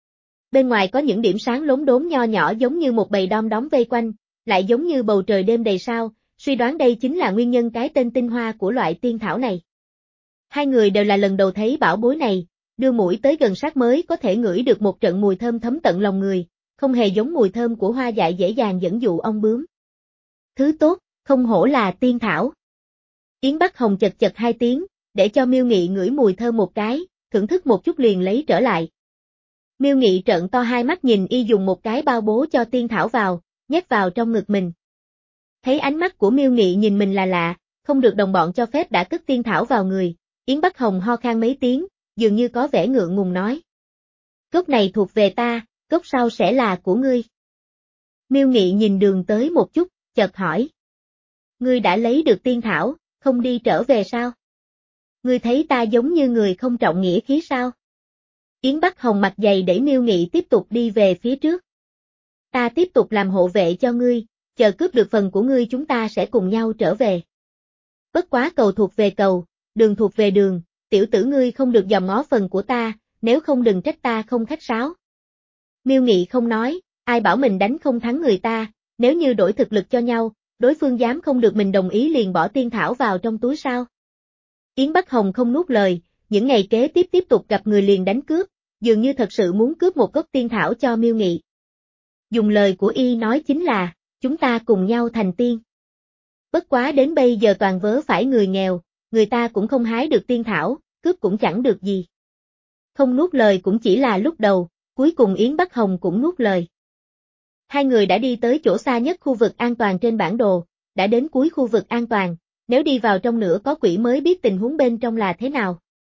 Bên ngoài có những điểm sáng lốm đốm nho nhỏ giống như một bầy đom đóm vây quanh, lại giống như bầu trời đêm đầy sao, suy đoán đây chính là nguyên nhân cái tên tinh hoa của loại tiên thảo này. Hai người đều là lần đầu thấy bảo bối này, đưa mũi tới gần sát mới có thể ngửi được một trận mùi thơm thấm tận lòng người, không hề giống mùi thơm của hoa dại dễ dàng dẫn dụ ong bướm. Thứ tốt, không hổ là tiên thảo. Yến Bắc Hồng chật chật hai tiếng, để cho Miêu Nghị ngửi mùi thơm một cái, thưởng thức một chút liền lấy trở lại. Miêu Nghị trợn to hai mắt nhìn y dùng một cái bao bố cho tiên thảo vào, nhét vào trong ngực mình. Thấy ánh mắt của Miêu Nghị nhìn mình là lạ, không được đồng bọn cho phép đã cất tiên thảo vào người, Yến Bắc Hồng ho khan mấy tiếng, dường như có vẻ ngượng ngùng nói. Gốc này thuộc về ta, gốc sau sẽ là của ngươi. Miêu Nghị nhìn đường tới một chút, chợt hỏi. Ngươi đã lấy được tiên thảo, không đi trở về sao? Ngươi thấy ta giống như người không trọng nghĩa khí sao? Yến Bắc Hồng mặt dày để Miêu Nghị tiếp tục đi về phía trước. Ta tiếp tục làm hộ vệ cho ngươi, chờ cướp được phần của ngươi chúng ta sẽ cùng nhau trở về. Bất quá cầu thuộc về cầu, đường thuộc về đường, tiểu tử ngươi không được dòm ngó phần của ta, nếu không đừng trách ta không khách sáo. Miêu Nghị không nói, ai bảo mình đánh không thắng người ta, nếu như đổi thực lực cho nhau, đối phương dám không được mình đồng ý liền bỏ tiên thảo vào trong túi sao. Yến Bắc Hồng không nuốt lời, những ngày kế tiếp tiếp tục gặp người liền đánh cướp, dường như thật sự muốn cướp một gốc tiên thảo cho Miêu Nghị. Dùng lời của y nói chính là, chúng ta cùng nhau thành tiên. Bất quá đến bây giờ toàn vớ phải người nghèo, người ta cũng không hái được tiên thảo, cướp cũng chẳng được gì. Không nuốt lời cũng chỉ là lúc đầu, cuối cùng Yến Bắc Hồng cũng nuốt lời. Hai người đã đi tới chỗ xa nhất khu vực an toàn trên bản đồ, đã đến cuối khu vực an toàn, nếu đi vào trong nữa có quỷ mới biết tình huống bên trong là thế nào.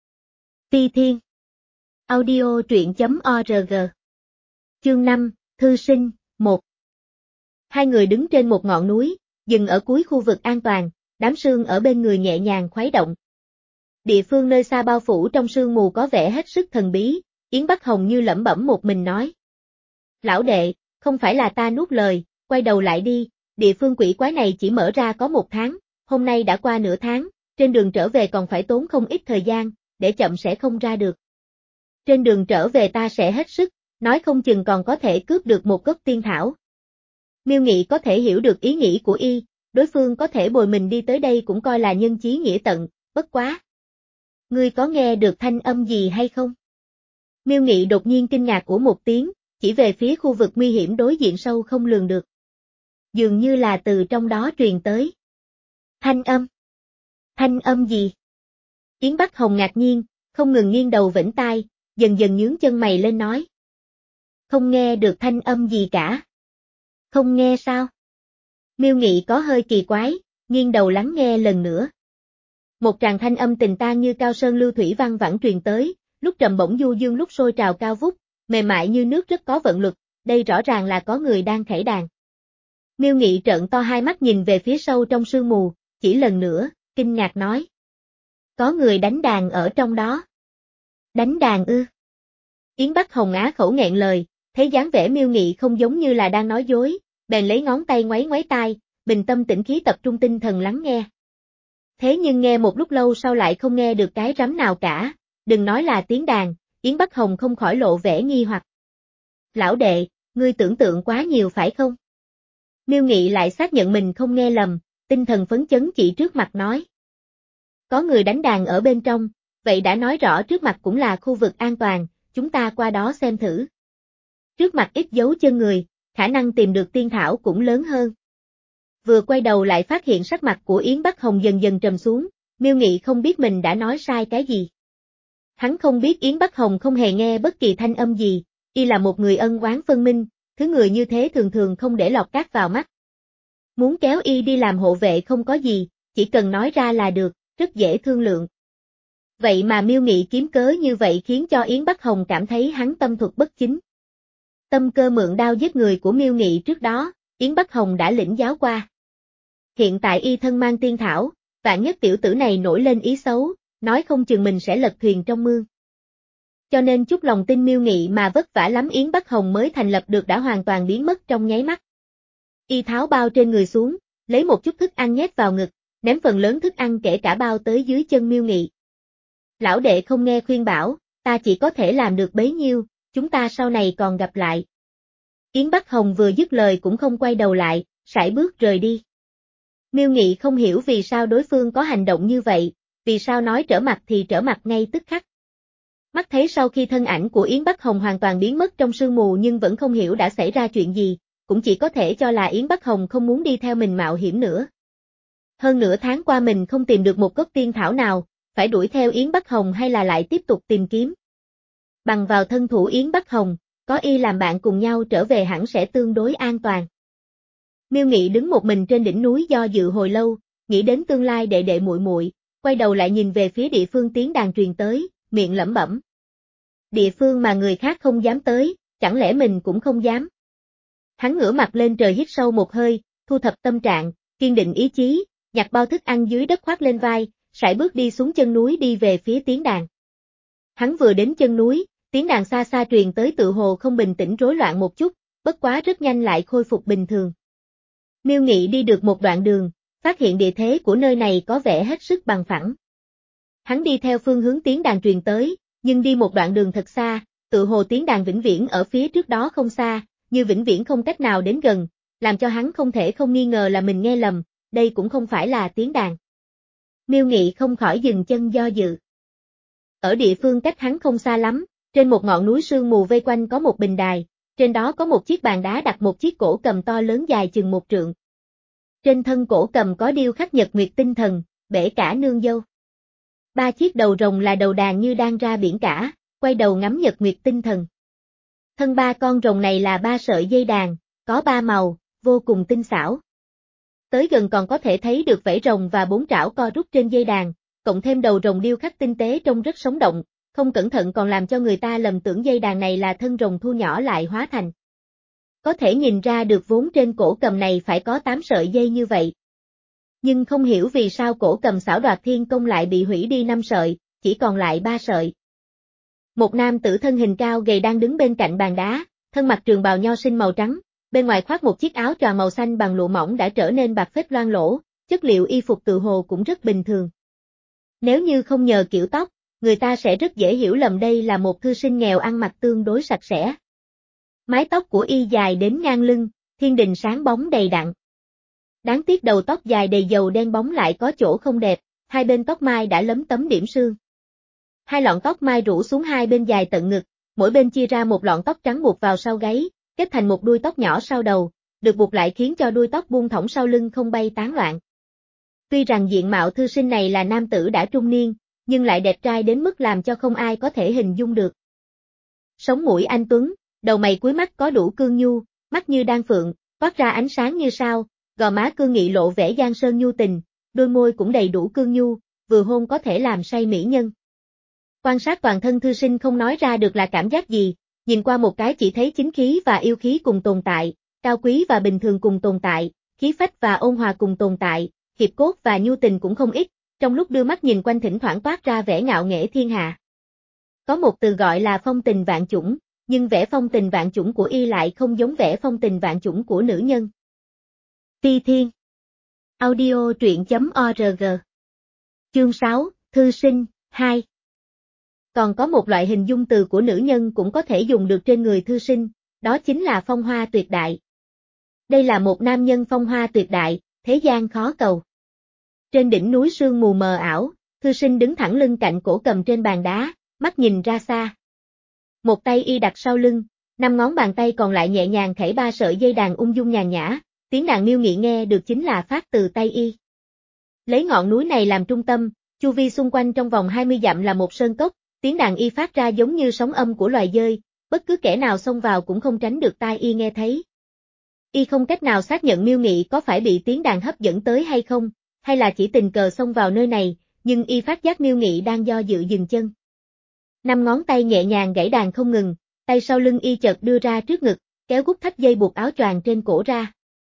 Phi Thiên Audio truyện chấm org Chương năm, Thư sinh, một Hai người đứng trên một ngọn núi, dừng ở cuối khu vực an toàn, đám sương ở bên người nhẹ nhàng khuấy động. Địa phương nơi xa bao phủ trong sương mù có vẻ hết sức thần bí, Yến Bắc Hồng như lẩm bẩm một mình nói. Lão đệ, không phải là ta nuốt lời, quay đầu lại đi, địa phương quỷ quái này chỉ mở ra có một tháng, hôm nay đã qua nửa tháng, trên đường trở về còn phải tốn không ít thời gian, để chậm sẽ không ra được. Trên đường trở về ta sẽ hết sức, nói không chừng còn có thể cướp được một gốc tiên thảo. Miêu Nghị có thể hiểu được ý nghĩ của y, đối phương có thể bồi mình đi tới đây cũng coi là nhân chí nghĩa tận, bất quá. Ngươi có nghe được thanh âm gì hay không? Miêu Nghị đột nhiên kinh ngạc của một tiếng, chỉ về phía khu vực nguy hiểm đối diện sâu không lường được. Dường như là từ trong đó truyền tới. Thanh âm? Thanh âm gì? Yến Bắc Hồng ngạc nhiên, không ngừng nghiêng đầu vểnh tai, dần dần nhướng chân mày lên nói. Không nghe được thanh âm gì cả. Không nghe sao? Miêu Nghị có hơi kỳ quái, nghiêng đầu lắng nghe lần nữa. Một tràng thanh âm tình tang như cao sơn lưu thủy văng vẳng truyền tới, lúc trầm bổng du dương lúc sôi trào cao vút, mềm mại như nước rất có vận lực, đây rõ ràng là có người đang khẩy đàn. Miêu Nghị trợn to hai mắt nhìn về phía sâu trong sương mù, chỉ lần nữa, kinh ngạc nói. Có người đánh đàn ở trong đó. Đánh đàn ư? Yến Bắc Hồng á khẩu nghẹn lời, thấy dáng vẻ Miêu Nghị không giống như là đang nói dối, bèn lấy ngón tay ngoáy ngoáy tai, bình tâm tĩnh khí tập trung tinh thần lắng nghe. Thế nhưng nghe một lúc lâu sau lại không nghe được cái rắm nào cả, đừng nói là tiếng đàn, Yến Bắc Hồng không khỏi lộ vẻ nghi hoặc. Lão đệ, ngươi tưởng tượng quá nhiều phải không? Miêu Nghị lại xác nhận mình không nghe lầm, tinh thần phấn chấn chỉ trước mặt nói. Có người đánh đàn ở bên trong, vậy đã nói rõ trước mặt cũng là khu vực an toàn, chúng ta qua đó xem thử. Trước mặt ít dấu chân người, khả năng tìm được tiên thảo cũng lớn hơn. Vừa quay đầu lại phát hiện sắc mặt của Yến Bắc Hồng dần dần trầm xuống, Miêu Nghị không biết mình đã nói sai cái gì. Hắn không biết Yến Bắc Hồng không hề nghe bất kỳ thanh âm gì, y là một người ân oán phân minh, thứ người như thế thường thường không để lọt cát vào mắt. Muốn kéo y đi làm hộ vệ không có gì, chỉ cần nói ra là được, rất dễ thương lượng. Vậy mà Miêu Nghị kiếm cớ như vậy khiến cho Yến Bắc Hồng cảm thấy hắn tâm thuật bất chính. Tâm cơ mượn đao giết người của Miêu Nghị trước đó, Yến Bắc Hồng đã lĩnh giáo qua. Hiện tại y thân mang tiên thảo, vạn nhất tiểu tử này nổi lên ý xấu, nói không chừng mình sẽ lật thuyền trong mương. Cho nên chút lòng tin Miêu Nghị mà vất vả lắm Yến Bắc Hồng mới thành lập được đã hoàn toàn biến mất trong nháy mắt. Y tháo bao trên người xuống, lấy một chút thức ăn nhét vào ngực, ném phần lớn thức ăn kể cả bao tới dưới chân Miêu Nghị. Lão đệ không nghe khuyên bảo, ta chỉ có thể làm được bấy nhiêu, chúng ta sau này còn gặp lại. Yến Bắc Hồng vừa dứt lời cũng không quay đầu lại, sải bước rời đi. Miêu Nghị không hiểu vì sao đối phương có hành động như vậy, vì sao nói trở mặt thì trở mặt ngay tức khắc. Mắt thấy sau khi thân ảnh của Yến Bắc Hồng hoàn toàn biến mất trong sương mù nhưng vẫn không hiểu đã xảy ra chuyện gì, cũng chỉ có thể cho là Yến Bắc Hồng không muốn đi theo mình mạo hiểm nữa. Hơn nửa tháng qua mình không tìm được một gốc tiên thảo nào, phải đuổi theo Yến Bắc Hồng hay là lại tiếp tục tìm kiếm. Bằng vào thân thủ Yến Bắc Hồng, có y làm bạn cùng nhau trở về hẳn sẽ tương đối an toàn. Miêu Nghị đứng một mình trên đỉnh núi do dự hồi lâu, nghĩ đến tương lai đệ đệ muội muội, quay đầu lại nhìn về phía địa phương tiếng đàn truyền tới, miệng lẩm bẩm. Địa phương mà người khác không dám tới, chẳng lẽ mình cũng không dám? Hắn ngửa mặt lên trời hít sâu một hơi, thu thập tâm trạng, kiên định ý chí, nhặt bao thức ăn dưới đất khoác lên vai, sải bước đi xuống chân núi đi về phía tiếng đàn. Hắn vừa đến chân núi, tiếng đàn xa xa truyền tới tự hồ không bình tĩnh rối loạn một chút, bất quá rất nhanh lại khôi phục bình thường. Miêu Nghị đi được một đoạn đường, phát hiện địa thế của nơi này có vẻ hết sức bằng phẳng. Hắn đi theo phương hướng tiếng đàn truyền tới, nhưng đi một đoạn đường thật xa, tự hồ tiếng đàn vĩnh viễn ở phía trước đó không xa, như vĩnh viễn không cách nào đến gần, làm cho hắn không thể không nghi ngờ là mình nghe lầm, đây cũng không phải là tiếng đàn. Miêu Nghị không khỏi dừng chân do dự. Ở địa phương cách hắn không xa lắm, trên một ngọn núi sương mù vây quanh có một bình đài, trên đó có một chiếc bàn đá đặt một chiếc cổ cầm to lớn dài chừng một trượng. Trên thân cổ cầm có điêu khắc nhật nguyệt tinh thần, bể cả nương dâu. Ba chiếc đầu rồng là đầu đàn như đang ra biển cả, quay đầu ngắm nhật nguyệt tinh thần. Thân ba con rồng này là ba sợi dây đàn, có ba màu, vô cùng tinh xảo. Tới gần còn có thể thấy được vảy rồng và bốn trảo co rút trên dây đàn, cộng thêm đầu rồng điêu khắc tinh tế trông rất sống động, không cẩn thận còn làm cho người ta lầm tưởng dây đàn này là thân rồng thu nhỏ lại hóa thành. Có thể nhìn ra được vốn trên cổ cầm này phải có tám sợi dây như vậy. Nhưng không hiểu vì sao cổ cầm xảo đoạt thiên công lại bị hủy đi năm sợi, chỉ còn lại ba sợi. Một nam tử thân hình cao gầy đang đứng bên cạnh bàn đá, thân mặc trường bào nho sinh màu trắng, bên ngoài khoác một chiếc áo choàng màu xanh bằng lụa mỏng đã trở nên bạc phết loang lỗ, chất liệu y phục tự hồ cũng rất bình thường. Nếu như không nhờ kiểu tóc, người ta sẽ rất dễ hiểu lầm đây là một thư sinh nghèo ăn mặc tương đối sạch sẽ. Mái tóc của y dài đến ngang lưng, thiên đình sáng bóng đầy đặn. Đáng tiếc đầu tóc dài đầy dầu đen bóng lại có chỗ không đẹp, hai bên tóc mai đã lấm tấm điểm sương. Hai lọn tóc mai rủ xuống hai bên dài tận ngực, mỗi bên chia ra một lọn tóc trắng buộc vào sau gáy, kết thành một đuôi tóc nhỏ sau đầu, được buộc lại khiến cho đuôi tóc buông thõng sau lưng không bay tán loạn. Tuy rằng diện mạo thư sinh này là nam tử đã trung niên, nhưng lại đẹp trai đến mức làm cho không ai có thể hình dung được. Sống mũi anh tuấn, đầu mày cuối mắt có đủ cương nhu, mắt như đan phượng, toát ra ánh sáng như sao, gò má cương nghị lộ vẻ giang sơn nhu tình, đôi môi cũng đầy đủ cương nhu, vừa hôn có thể làm say mỹ nhân. Quan sát toàn thân thư sinh không nói ra được là cảm giác gì, nhìn qua một cái chỉ thấy chính khí và yêu khí cùng tồn tại, cao quý và bình thường cùng tồn tại, khí phách và ôn hòa cùng tồn tại, hiệp cốt và nhu tình cũng không ít, trong lúc đưa mắt nhìn quanh thỉnh thoảng toát ra vẻ ngạo nghễ thiên hạ. Có một từ gọi là phong tình vạn chủng, nhưng vẻ phong tình vạn chủng của y lại không giống vẻ phong tình vạn chủng của nữ nhân. Phi Thiên Audio truyện chấm org Chương sáu, Thư sinh, hai. Còn có một loại hình dung từ của nữ nhân cũng có thể dùng được trên người thư sinh, đó chính là phong hoa tuyệt đại. Đây là một nam nhân phong hoa tuyệt đại, thế gian khó cầu. Trên đỉnh núi sương mù mờ ảo, thư sinh đứng thẳng lưng cạnh cổ cầm trên bàn đá, mắt nhìn ra xa. Một tay y đặt sau lưng, năm ngón bàn tay còn lại nhẹ nhàng khẩy ba sợi dây đàn ung dung nhàn nhã, tiếng đàn Miêu Nghị nghe được chính là phát từ tay y. Lấy ngọn núi này làm trung tâm, chu vi xung quanh trong vòng hai mươi dặm là một sơn cốc, tiếng đàn y phát ra giống như sóng âm của loài dơi, bất cứ kẻ nào xông vào cũng không tránh được tai y nghe thấy. Y không cách nào xác nhận Miêu Nghị có phải bị tiếng đàn hấp dẫn tới hay không, hay là chỉ tình cờ xông vào nơi này, nhưng y phát giác Miêu Nghị đang do dự dừng chân. Năm ngón tay nhẹ nhàng gảy đàn không ngừng, tay sau lưng y chợt đưa ra trước ngực, kéo gút thắt dây buộc áo choàng trên cổ ra.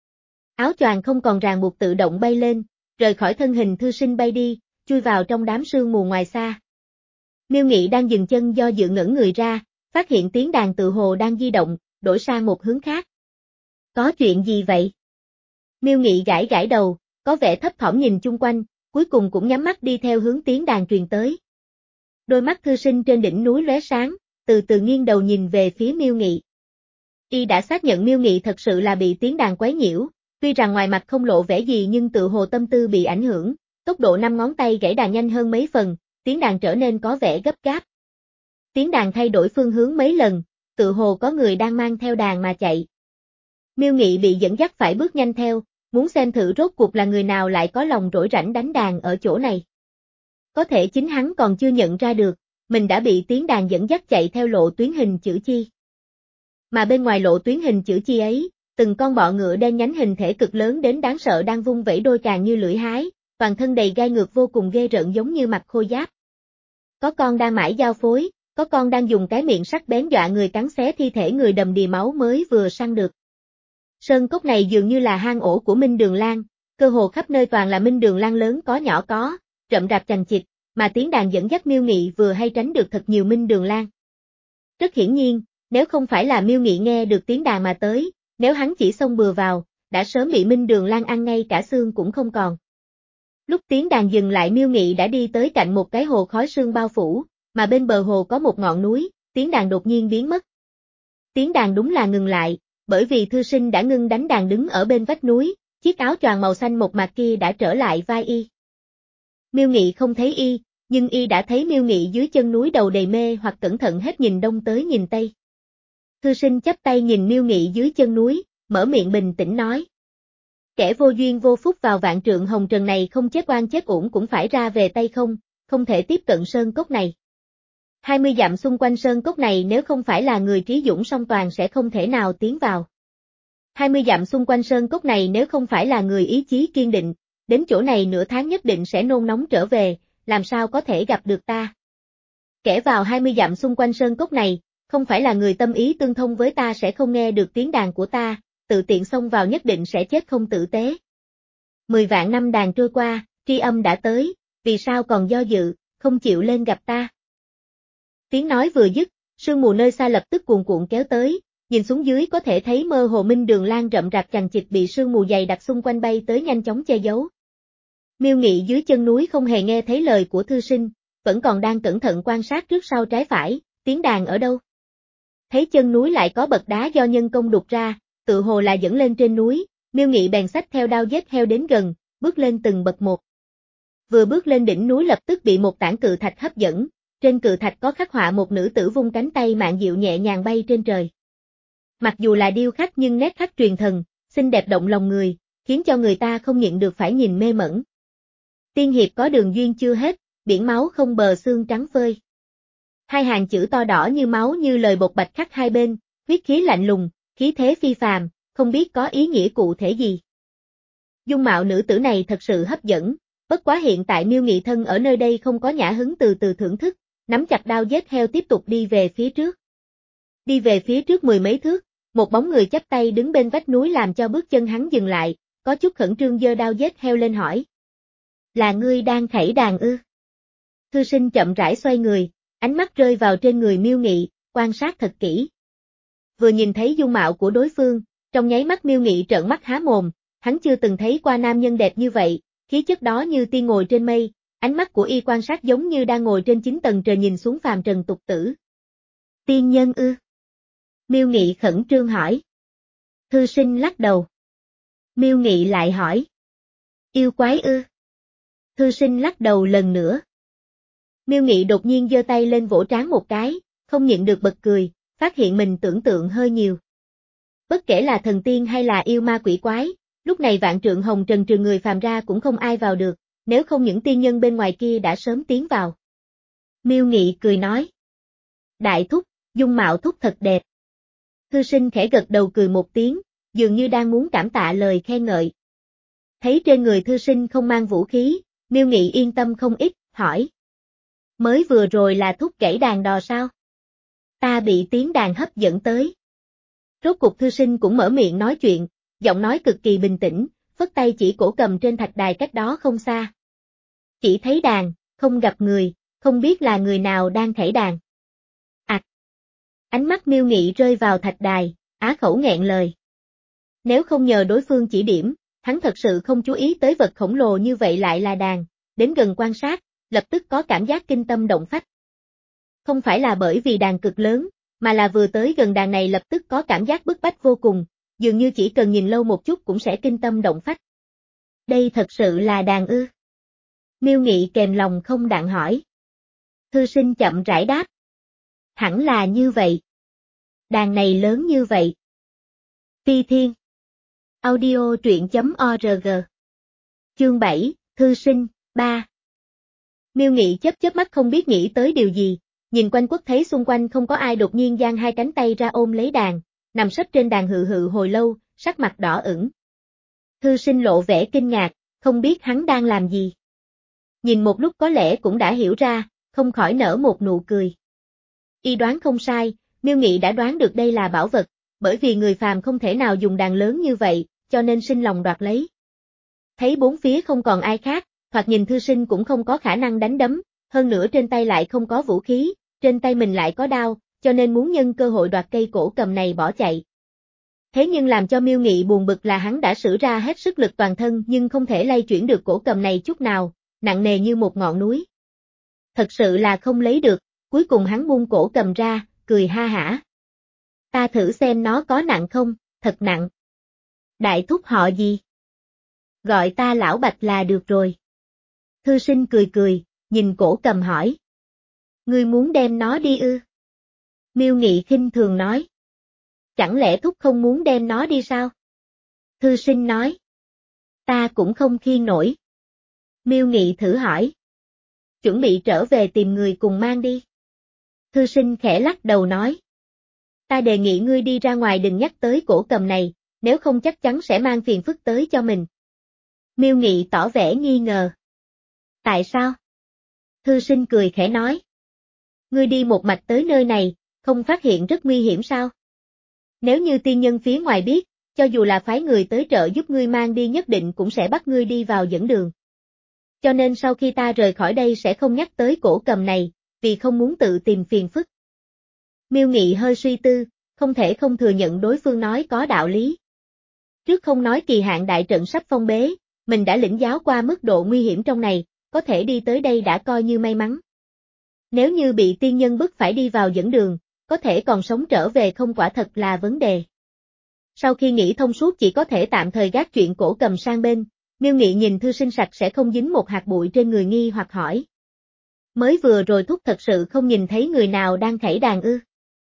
Áo choàng không còn ràng buộc tự động bay lên, rời khỏi thân hình thư sinh bay đi, chui vào trong đám sương mù ngoài xa. Miêu Nghị đang dừng chân do dự ngẩn người ra, phát hiện tiếng đàn tự hồ đang di động, đổi sang một hướng khác. Có chuyện gì vậy? Miêu Nghị gãi gãi đầu, có vẻ thấp thỏm nhìn chung quanh, cuối cùng cũng nhắm mắt đi theo hướng tiếng đàn truyền tới. Đôi mắt thư sinh trên đỉnh núi lóe sáng, từ từ nghiêng đầu nhìn về phía Miêu Nghị. Y đã xác nhận Miêu Nghị thật sự là bị tiếng đàn quấy nhiễu, tuy rằng ngoài mặt không lộ vẻ gì nhưng tự hồ tâm tư bị ảnh hưởng, tốc độ năm ngón tay gảy đàn nhanh hơn mấy phần, tiếng đàn trở nên có vẻ gấp gáp. Tiếng đàn thay đổi phương hướng mấy lần, tự hồ có người đang mang theo đàn mà chạy. Miêu Nghị bị dẫn dắt phải bước nhanh theo, muốn xem thử rốt cuộc là người nào lại có lòng rỗi rảnh đánh đàn ở chỗ này. Có thể chính hắn còn chưa nhận ra được, mình đã bị tiếng đàn dẫn dắt chạy theo lộ tuyến hình chữ chi. Mà bên ngoài lộ tuyến hình chữ chi ấy, từng con bọ ngựa đen nhánh hình thể cực lớn đến đáng sợ đang vung vẩy đôi càng như lưỡi hái, toàn thân đầy gai ngược vô cùng ghê rợn giống như mặt khôi giáp. Có con đang mãi giao phối, có con đang dùng cái miệng sắc bén dọa người cắn xé thi thể người đầm đìa máu mới vừa săn được. Sơn cốc này dường như là hang ổ của Minh Đường Lang, cơ hồ khắp nơi toàn là Minh Đường Lang lớn có nhỏ có, rậm rạp chằng chịt, mà tiếng đàn dẫn dắt Miêu Nghị vừa hay tránh được thật nhiều Minh Đường Lang. Rất hiển nhiên, nếu không phải là Miêu Nghị nghe được tiếng đàn mà tới, nếu hắn chỉ xông bừa vào, đã sớm bị Minh Đường Lang ăn ngay cả xương cũng không còn. Lúc tiếng đàn dừng lại Miêu Nghị đã đi tới cạnh một cái hồ khói sương bao phủ, mà bên bờ hồ có một ngọn núi, tiếng đàn đột nhiên biến mất. Tiếng đàn đúng là ngừng lại, bởi vì thư sinh đã ngưng đánh đàn đứng ở bên vách núi, chiếc áo choàng màu xanh một mạc kia đã trở lại vai y. Miêu Nghị không thấy y, nhưng y đã thấy Miêu Nghị dưới chân núi đầu đầy mê hoặc cẩn thận hết nhìn đông tới nhìn tây. Thư sinh chắp tay nhìn Miêu Nghị dưới chân núi, mở miệng bình tĩnh nói. Kẻ vô duyên vô phúc vào vạn trượng hồng trần này không chết oan chết uổng cũng phải ra về tay không, không thể tiếp cận sơn cốc này. hai mươi dặm xung quanh sơn cốc này nếu không phải là người trí dũng song toàn sẽ không thể nào tiến vào. hai mươi dặm xung quanh sơn cốc này nếu không phải là người ý chí kiên định, đến chỗ này nửa tháng nhất định sẽ nôn nóng trở về, làm sao có thể gặp được ta. Kẻ vào hai mươi dặm xung quanh sơn cốc này, không phải là người tâm ý tương thông với ta sẽ không nghe được tiếng đàn của ta, tự tiện xông vào nhất định sẽ chết không tử tế. Mười vạn năm đàn trôi qua, tri âm đã tới, vì sao còn do dự, không chịu lên gặp ta. Tiếng nói vừa dứt, sương mù nơi xa lập tức cuồn cuộn kéo tới, nhìn xuống dưới có thể thấy mơ hồ Minh Đường Lang rậm rạp chằng chịt bị sương mù dày đặc xung quanh bay tới nhanh chóng che giấu. Miêu Nghị dưới chân núi không hề nghe thấy lời của thư sinh, vẫn còn đang cẩn thận quan sát trước sau trái phải, tiếng đàn ở đâu. Thấy chân núi lại có bậc đá do nhân công đục ra, tự hồ là dẫn lên trên núi, Miêu Nghị bèn xách theo đao giết heo đến gần, bước lên từng bậc một. Vừa bước lên đỉnh núi lập tức bị một tảng cự thạch hấp dẫn, trên cự thạch có khắc họa một nữ tử vung cánh tay mạn diệu nhẹ nhàng bay trên trời. Mặc dù là điêu khắc nhưng nét khắc truyền thần, xinh đẹp động lòng người, khiến cho người ta không nhịn được phải nhìn mê mẩn. Tiên hiệp có đường duyên chưa hết, biển máu không bờ xương trắng phơi. Hai hàng chữ to đỏ như máu như lời bộc bạch khắc hai bên, huyết khí lạnh lùng, khí thế phi phàm, không biết có ý nghĩa cụ thể gì. Dung mạo nữ tử này thật sự hấp dẫn, bất quá hiện tại Miêu Nghị thân ở nơi đây không có nhã hứng từ từ thưởng thức, nắm chặt đao giết heo tiếp tục đi về phía trước. Đi về phía trước mười mấy thước, một bóng người chắp tay đứng bên vách núi làm cho bước chân hắn dừng lại, có chút khẩn trương giơ đao giết heo lên hỏi. Là ngươi đang khẩy đàn ư? Thư sinh chậm rãi xoay người, ánh mắt rơi vào trên người Miêu Nghị, quan sát thật kỹ. Vừa nhìn thấy dung mạo của đối phương, trong nháy mắt Miêu Nghị trợn mắt há mồm, hắn chưa từng thấy qua nam nhân đẹp như vậy, khí chất đó như tiên ngồi trên mây, ánh mắt của y quan sát giống như đang ngồi trên chín tầng trời nhìn xuống phàm trần tục tử. Tiên nhân ư? Miêu Nghị khẩn trương hỏi. Thư sinh lắc đầu. Miêu Nghị lại hỏi. Yêu quái ư? Thư sinh lắc đầu lần nữa. Miêu Nghị đột nhiên giơ tay lên vỗ trán một cái, không nhịn được bật cười, phát hiện mình tưởng tượng hơi nhiều. Bất kể là thần tiên hay là yêu ma quỷ quái, lúc này vạn trượng hồng trần trừ người phàm ra cũng không ai vào được, nếu không những tiên nhân bên ngoài kia đã sớm tiến vào. Miêu Nghị cười nói. Đại thúc, dung mạo thúc thật đẹp. Thư sinh khẽ gật đầu cười một tiếng, dường như đang muốn cảm tạ lời khen ngợi. Thấy trên người thư sinh không mang vũ khí, Miêu Nghị yên tâm không ít, hỏi. Mới vừa rồi là thúc gãy đàn đò sao? Ta bị tiếng đàn hấp dẫn tới. Rốt cục thư sinh cũng mở miệng nói chuyện, giọng nói cực kỳ bình tĩnh, phất tay chỉ cổ cầm trên thạch đài cách đó không xa. Chỉ thấy đàn, không gặp người, không biết là người nào đang khẩy đàn. Ảc! À, ánh mắt Miêu Nghị rơi vào thạch đài, á khẩu nghẹn lời. Nếu không nhờ đối phương chỉ điểm, hắn thật sự không chú ý tới vật khổng lồ như vậy lại là đàn, đến gần quan sát, lập tức có cảm giác kinh tâm động phách. Không phải là bởi vì đàn cực lớn, mà là vừa tới gần đàn này lập tức có cảm giác bức bách vô cùng, dường như chỉ cần nhìn lâu một chút cũng sẽ kinh tâm động phách. Đây thật sự là đàn ư? Miêu Nghị kềm lòng không đặng hỏi. Thư sinh chậm rãi đáp. Hẳn là như vậy. Đàn này lớn như vậy. Phi Thiên. Audio truyện chấm org. Chương bảy, Thư sinh, ba. Miêu Nghị chớp chớp mắt không biết nghĩ tới điều gì, nhìn quanh quất thấy xung quanh không có ai đột nhiên giang hai cánh tay ra ôm lấy đàn, nằm sấp trên đàn hự hự hồi lâu, sắc mặt đỏ ửng. Thư sinh lộ vẻ kinh ngạc, không biết hắn đang làm gì. Nhìn một lúc có lẽ cũng đã hiểu ra, không khỏi nở một nụ cười. Y đoán không sai, Miêu Nghị đã đoán được đây là bảo vật, bởi vì người phàm không thể nào dùng đàn lớn như vậy, cho nên sinh lòng đoạt lấy. Thấy bốn phía không còn ai khác, thoạt nhìn thư sinh cũng không có khả năng đánh đấm, hơn nữa trên tay lại không có vũ khí, trên tay mình lại có đao, cho nên muốn nhân cơ hội đoạt cây cổ cầm này bỏ chạy. Thế nhưng làm cho Miêu Nghị buồn bực là hắn đã sử ra hết sức lực toàn thân nhưng không thể lay chuyển được cổ cầm này chút nào, nặng nề như một ngọn núi. Thật sự là không lấy được, cuối cùng hắn buông cổ cầm ra, cười ha hả. Ta thử xem nó có nặng không, thật nặng. Đại thúc họ gì? Gọi ta lão Bạch là được rồi. Thư sinh cười cười, nhìn cổ cầm hỏi. Ngươi muốn đem nó đi ư? Miêu Nghị khinh thường nói. Chẳng lẽ thúc không muốn đem nó đi sao? Thư sinh nói. Ta cũng không khiêng nổi. Miêu Nghị thử hỏi. Chuẩn bị trở về tìm người cùng mang đi. Thư sinh khẽ lắc đầu nói. Ta đề nghị ngươi đi ra ngoài đừng nhắc tới cổ cầm này, nếu không chắc chắn sẽ mang phiền phức tới cho mình. Miêu Nghị tỏ vẻ nghi ngờ. Tại sao? Thư sinh cười khẽ nói. Ngươi đi một mạch tới nơi này, không phát hiện rất nguy hiểm sao? Nếu như tiên nhân phía ngoài biết, cho dù là phái người tới trợ giúp ngươi mang đi nhất định cũng sẽ bắt ngươi đi vào dẫn đường. Cho nên sau khi ta rời khỏi đây sẽ không nhắc tới cổ cầm này, vì không muốn tự tìm phiền phức. Miêu Nghị hơi suy tư, không thể không thừa nhận đối phương nói có đạo lý. Trước không nói kỳ hạn đại trận sắp phong bế, mình đã lĩnh giáo qua mức độ nguy hiểm trong này, có thể đi tới đây đã coi như may mắn. Nếu như bị tiên nhân bức phải đi vào dẫn đường, có thể còn sống trở về không quả thật là vấn đề. Sau khi nghĩ thông suốt chỉ có thể tạm thời gác chuyện cổ cầm sang bên, Miêu Nghị nhìn thư sinh sạch sẽ không dính một hạt bụi trên người nghi hoặc hỏi. Mới vừa rồi thúc thật sự không nhìn thấy người nào đang khẩy đàn ư?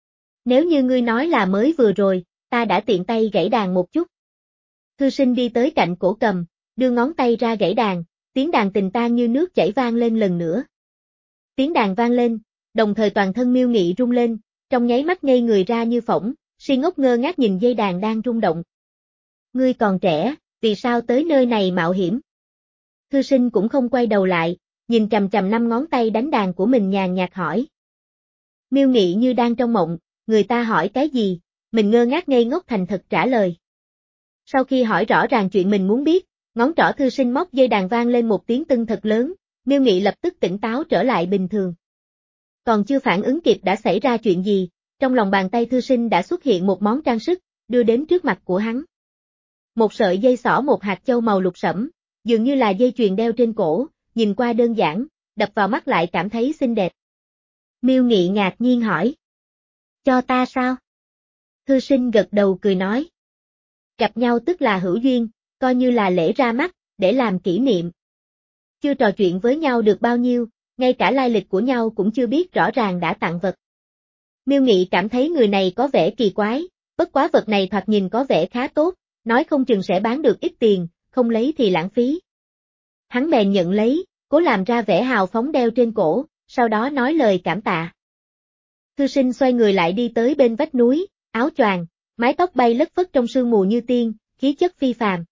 Nếu như ngươi nói là mới vừa rồi, ta đã tiện tay gãy đàn một chút. Thư sinh đi tới cạnh cổ cầm, đưa ngón tay ra gãy đàn, tiếng đàn tình tan như nước chảy vang lên lần nữa. Tiếng đàn vang lên, đồng thời toàn thân Miêu Nghị rung lên, trong nháy mắt ngây người ra như phỏng, si ngốc ngơ ngác nhìn dây đàn đang rung động. Ngươi còn trẻ, vì sao tới nơi này mạo hiểm? Thư sinh cũng không quay đầu lại, nhìn chằm chằm năm ngón tay đánh đàn của mình nhàn nhạt hỏi. Miêu Nghị như đang trong mộng, người ta hỏi cái gì, mình ngơ ngác ngây ngốc thành thật trả lời. Sau khi hỏi rõ ràng chuyện mình muốn biết, ngón trỏ thư sinh móc dây đàn vang lên một tiếng tưng thật lớn, Miêu Nghị lập tức tỉnh táo trở lại bình thường. Còn chưa phản ứng kịp đã xảy ra chuyện gì, trong lòng bàn tay thư sinh đã xuất hiện một món trang sức, đưa đến trước mặt của hắn. Một sợi dây xỏ một hạt châu màu lục sẫm, dường như là dây chuyền đeo trên cổ, nhìn qua đơn giản, đập vào mắt lại cảm thấy xinh đẹp. Miêu Nghị ngạc nhiên hỏi. Cho ta sao? Thư sinh gật đầu cười nói. Gặp nhau tức là hữu duyên, coi như là lễ ra mắt, để làm kỷ niệm. Chưa trò chuyện với nhau được bao nhiêu, ngay cả lai lịch của nhau cũng chưa biết rõ ràng đã tặng vật. Miêu Nghị cảm thấy người này có vẻ kỳ quái, bất quá vật này thoạt nhìn có vẻ khá tốt, nói không chừng sẽ bán được ít tiền, không lấy thì lãng phí. Hắn bèn nhận lấy, cố làm ra vẻ hào phóng đeo trên cổ, sau đó nói lời cảm tạ. Thư sinh xoay người lại đi tới bên vách núi, áo choàng, mái tóc bay lất phất trong sương mù như tiên, khí chất phi phàm.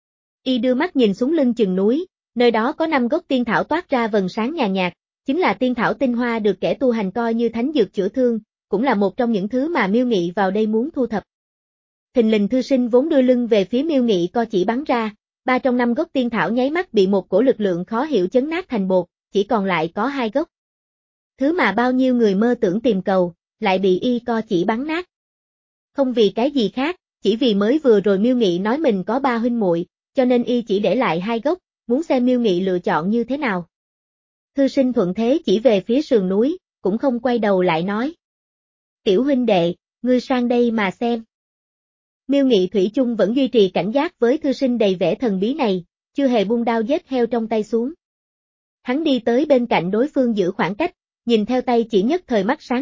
Y đưa mắt nhìn xuống lưng chừng núi, nơi đó có năm gốc tiên thảo toát ra vầng sáng nhàn nhạt, chính là tiên thảo tinh hoa được kẻ tu hành coi như thánh dược chữa thương, cũng là một trong những thứ mà Miêu Nghị vào đây muốn thu thập. Thình lình thư sinh vốn đưa lưng về phía Miêu Nghị co chỉ bắn ra, ba trong năm gốc tiên thảo nháy mắt bị một cổ lực lượng khó hiểu chấn nát thành bột, chỉ còn lại có hai gốc. Thứ mà bao nhiêu người mơ tưởng tìm cầu, lại bị y co chỉ bắn nát. Không vì cái gì khác, chỉ vì mới vừa rồi Miêu Nghị nói mình có ba huynh muội, cho nên y chỉ để lại hai gốc, muốn xem Miêu Nghị lựa chọn như thế nào. Thư sinh thuận thế chỉ về phía sườn núi, cũng không quay đầu lại nói. Tiểu huynh đệ, ngươi sang đây mà xem. Miêu Nghị thủy chung vẫn duy trì cảnh giác với thư sinh đầy vẻ thần bí này, chưa hề buông đao giết heo trong tay xuống. Hắn đi tới bên cạnh đối phương giữ khoảng cách, nhìn theo tay chỉ nhất thời mắt sáng rực,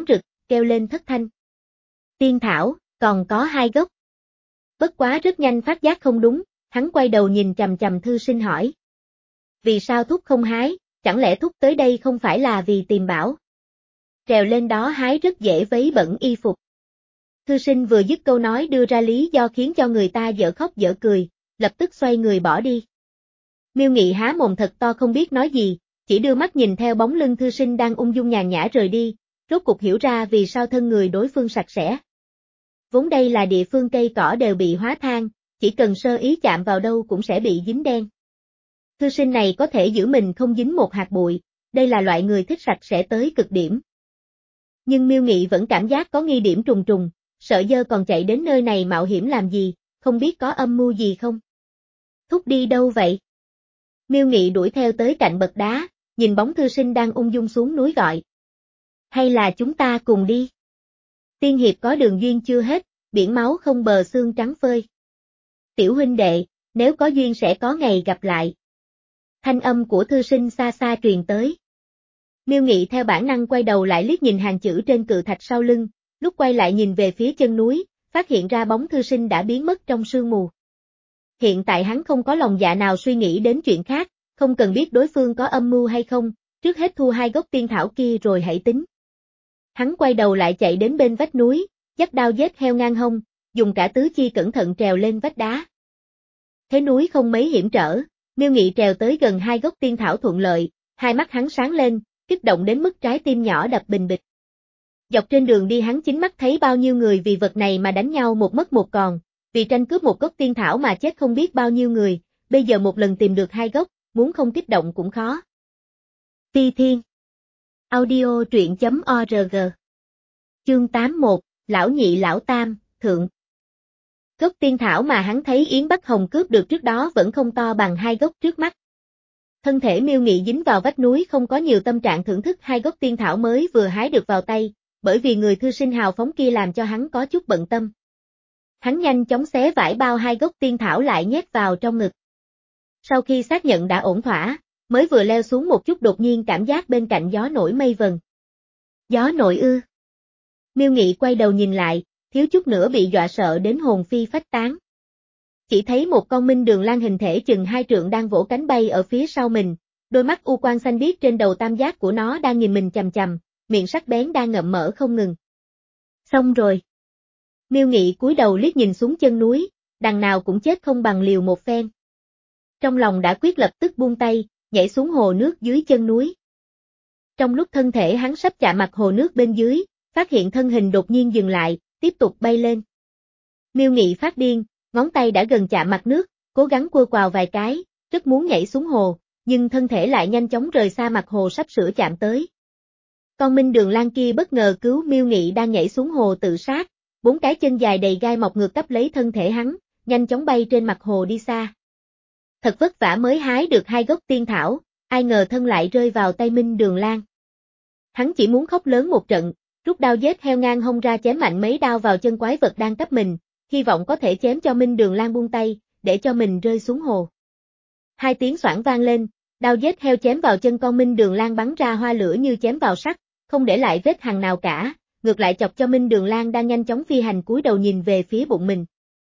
kêu lên thất thanh. Tiên thảo, còn có hai gốc. Bất quá rất nhanh phát giác không đúng, hắn quay đầu nhìn chằm chằm thư sinh hỏi. Vì sao thúc không hái, chẳng lẽ thúc tới đây không phải là vì tìm bảo? Trèo lên đó hái rất dễ vấy bẩn y phục. Thư sinh vừa dứt câu nói đưa ra lý do khiến cho người ta dở khóc dở cười, lập tức xoay người bỏ đi. Miêu Nghị há mồm thật to không biết nói gì, chỉ đưa mắt nhìn theo bóng lưng thư sinh đang ung dung nhàn nhã rời đi, rốt cục hiểu ra vì sao thân người đối phương sạch sẽ. Vốn đây là địa phương cây cỏ đều bị hóa than, chỉ cần sơ ý chạm vào đâu cũng sẽ bị dính đen. Thư sinh này có thể giữ mình không dính một hạt bụi, đây là loại người thích sạch sẽ tới cực điểm. Nhưng Miêu Nghị vẫn cảm giác có nghi điểm trùng trùng, sợ dơ còn chạy đến nơi này mạo hiểm làm gì, không biết có âm mưu gì không? Thúc đi đâu vậy? Miêu Nghị đuổi theo tới cạnh bậc đá, nhìn bóng thư sinh đang ung dung xuống núi gọi. Hay là chúng ta cùng đi? Tiên hiệp có đường duyên chưa hết, biển máu không bờ xương trắng phơi. Tiểu huynh đệ, nếu có duyên sẽ có ngày gặp lại. Thanh âm của thư sinh xa xa truyền tới. Miêu Nghị theo bản năng quay đầu lại liếc nhìn hàng chữ trên cự thạch sau lưng, lúc quay lại nhìn về phía chân núi, phát hiện ra bóng thư sinh đã biến mất trong sương mù. Hiện tại hắn không có lòng dạ nào suy nghĩ đến chuyện khác, không cần biết đối phương có âm mưu hay không, trước hết thu hai gốc tiên thảo kia rồi hãy tính. Hắn quay đầu lại chạy đến bên vách núi, dắt đao giết heo ngang hông, dùng cả tứ chi cẩn thận trèo lên vách đá. Thế núi không mấy hiểm trở, Miêu Nghị trèo tới gần hai gốc tiên thảo thuận lợi, hai mắt hắn sáng lên, kích động đến mức trái tim nhỏ đập bình bịch. Dọc trên đường đi hắn chính mắt thấy bao nhiêu người vì vật này mà đánh nhau một mất một còn, vì tranh cướp một gốc tiên thảo mà chết không biết bao nhiêu người, bây giờ một lần tìm được hai gốc, muốn không kích động cũng khó. Phi Thiên Audio truyện chấm org Chương tám mươi mốt, Lão Nhị Lão Tam, Thượng. Gốc tiên thảo mà hắn thấy Yến Bắc Hồng cướp được trước đó vẫn không to bằng hai gốc trước mắt. Thân thể Miêu Nghị dính vào vách núi không có nhiều tâm trạng thưởng thức hai gốc tiên thảo mới vừa hái được vào tay, bởi vì người thư sinh hào phóng kia làm cho hắn có chút bận tâm. Hắn nhanh chóng xé vải bao hai gốc tiên thảo lại nhét vào trong ngực. Sau khi xác nhận đã ổn thỏa, mới vừa leo xuống một chút đột nhiên cảm giác bên cạnh gió nổi mây vần. Gió nổi ư? Miêu Nghị quay đầu nhìn lại, thiếu chút nữa bị dọa sợ đến hồn phi phách tán. Chỉ thấy một con minh đường lang hình thể chừng hai trượng đang vỗ cánh bay ở phía sau mình, đôi mắt u quang xanh biếc trên đầu tam giác của nó đang nhìn mình chằm chằm, miệng sắc bén đang ngậm mở không ngừng. Xong rồi. Miêu Nghị cúi đầu liếc nhìn xuống chân núi, đằng nào cũng chết không bằng liều một phen. Trong lòng đã quyết lập tức buông tay, nhảy xuống hồ nước dưới chân núi. Trong lúc thân thể hắn sắp chạm mặt hồ nước bên dưới, phát hiện thân hình đột nhiên dừng lại, tiếp tục bay lên. Miêu Nghị phát điên, ngón tay đã gần chạm mặt nước, cố gắng cua quào vài cái, rất muốn nhảy xuống hồ, nhưng thân thể lại nhanh chóng rời xa mặt hồ sắp sửa chạm tới. Con minh đường lang kia bất ngờ cứu Miêu Nghị đang nhảy xuống hồ tự sát, bốn cái chân dài đầy gai mọc ngược cấp lấy thân thể hắn, nhanh chóng bay trên mặt hồ đi xa. Thật vất vả mới hái được hai gốc tiên thảo, ai ngờ thân lại rơi vào tay minh đường lang. Hắn chỉ muốn khóc lớn một trận, rút đao giết heo ngang hông ra chém mạnh mấy đao vào chân quái vật đang cấp mình, hy vọng có thể chém cho minh đường lang buông tay, để cho mình rơi xuống hồ. Hai tiếng xoảng vang lên, đao giết heo chém vào chân con minh đường lang bắn ra hoa lửa như chém vào sắt, không để lại vết hằn nào cả, ngược lại chọc cho minh đường lang đang nhanh chóng phi hành cúi đầu nhìn về phía bụng mình.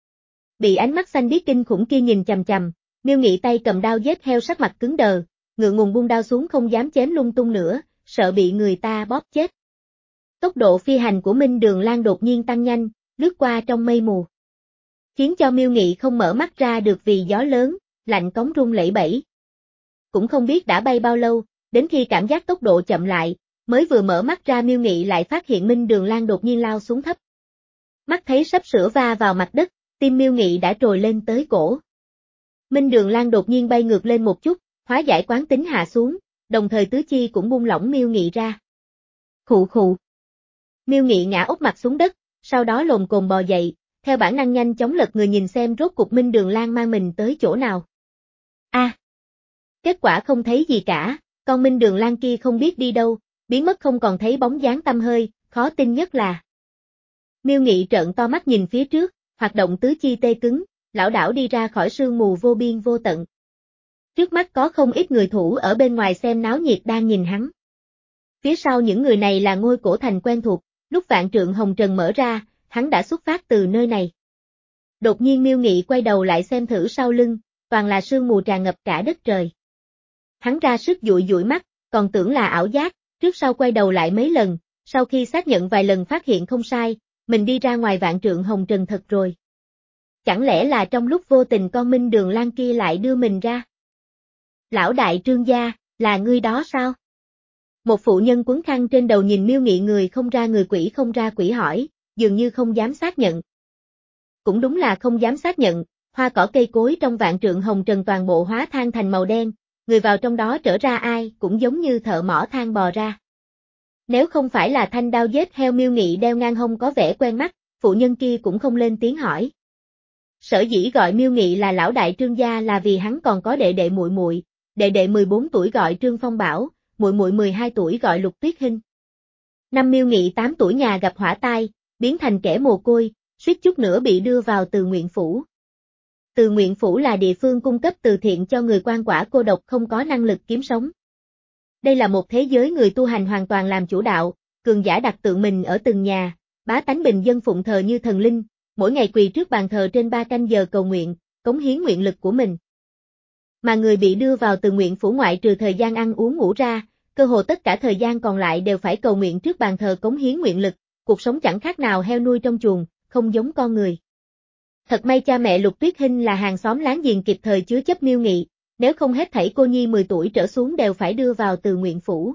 Bị ánh mắt xanh biếc kinh khủng kia nhìn chằm chằm, Miêu Nghị tay cầm đao giết heo sắc mặt cứng đờ, ngượng ngùng buông đao xuống không dám chém lung tung nữa, sợ bị người ta bóp chết. Tốc độ phi hành của minh đường lang đột nhiên tăng nhanh, lướt qua trong mây mù. Khiến cho Miêu Nghị không mở mắt ra được vì gió lớn, lạnh cống rung lẩy bẩy. Cũng không biết đã bay bao lâu, đến khi cảm giác tốc độ chậm lại, mới vừa mở mắt ra Miêu Nghị lại phát hiện minh đường lang đột nhiên lao xuống thấp. Mắt thấy sắp sửa va vào mặt đất, tim Miêu Nghị đã trồi lên tới cổ. Minh đường lang đột nhiên bay ngược lên một chút, hóa giải quán tính hạ xuống, đồng thời tứ chi cũng buông lỏng Miêu Nghị ra. Khụ khụ. Miêu Nghị ngã úp mặt xuống đất, sau đó lồm cồm bò dậy, theo bản năng nhanh chóng lật người nhìn xem rốt cục minh đường lang mang mình tới chỗ nào. A. À, kết quả không thấy gì cả, con minh đường lang kia không biết đi đâu, biến mất không còn thấy bóng dáng tăm hơi, khó tin nhất là. Miêu Nghị trợn to mắt nhìn phía trước, hoạt động tứ chi tê cứng, lảo đảo đi ra khỏi sương mù vô biên vô tận. Trước mắt có không ít người thủ ở bên ngoài xem náo nhiệt đang nhìn hắn. Phía sau những người này là Ngôi Cổ Thành quen thuộc, Lúc vạn trượng hồng trần mở ra, hắn đã xuất phát từ nơi này. Đột nhiên Miêu Nghị quay đầu lại xem thử sau lưng, toàn là sương mù tràn ngập cả đất trời. Hắn ra sức dụi dụi mắt, còn tưởng là ảo giác, trước sau quay đầu lại mấy lần, sau khi xác nhận vài lần phát hiện không sai, mình đi ra ngoài vạn trượng hồng trần thật rồi. Chẳng lẽ là trong lúc vô tình con Minh Đường Lan kia lại đưa mình ra? Lão đại Trương gia, là ngươi đó sao? Một phụ nhân quấn khăn trên đầu nhìn Miêu Nghị người không ra người quỷ không ra quỷ hỏi, dường như không dám xác nhận. Cũng đúng là không dám xác nhận, hoa cỏ cây cối trong vạn trượng hồng trần toàn bộ hóa than thành màu đen, người vào trong đó trở ra ai cũng giống như thợ mỏ than bò ra. Nếu không phải là thanh đao giết heo Miêu Nghị đeo ngang hông có vẻ quen mắt, phụ nhân kia cũng không lên tiếng hỏi. Sở dĩ gọi Miêu Nghị là lão đại Trương gia là vì hắn còn có đệ đệ muội muội, đệ đệ mười bốn tuổi gọi Trương Phong Bảo, muội muội mười hai tuổi gọi Lục Tuyết Hinh. Năm Miêu Nghị tám tuổi nhà gặp hỏa tai, biến thành kẻ mồ côi, suýt chút nữa bị đưa vào Từ Nguyện Phủ. Từ Nguyện Phủ là địa phương cung cấp từ thiện cho người quan quả cô độc không có năng lực kiếm sống. Đây là một thế giới người tu hành hoàn toàn làm chủ đạo, cường giả đặt tượng mình ở từng nhà, bá tánh bình dân phụng thờ như thần linh, mỗi ngày quỳ trước bàn thờ trên ba canh giờ cầu nguyện, cống hiến nguyện lực của mình. Mà người bị đưa vào Từ Nguyện Phủ ngoại trừ thời gian ăn uống ngủ ra, cơ hồ tất cả thời gian còn lại đều phải cầu nguyện trước bàn thờ cống hiến nguyện lực, cuộc sống chẳng khác nào heo nuôi trong chuồng, không giống con người. Thật may cha mẹ Lục Tuyết Hinh là hàng xóm láng giềng kịp thời chứa chấp Miêu Nghị, nếu không hết thảy cô nhi mười tuổi trở xuống đều phải đưa vào Từ Nguyện Phủ.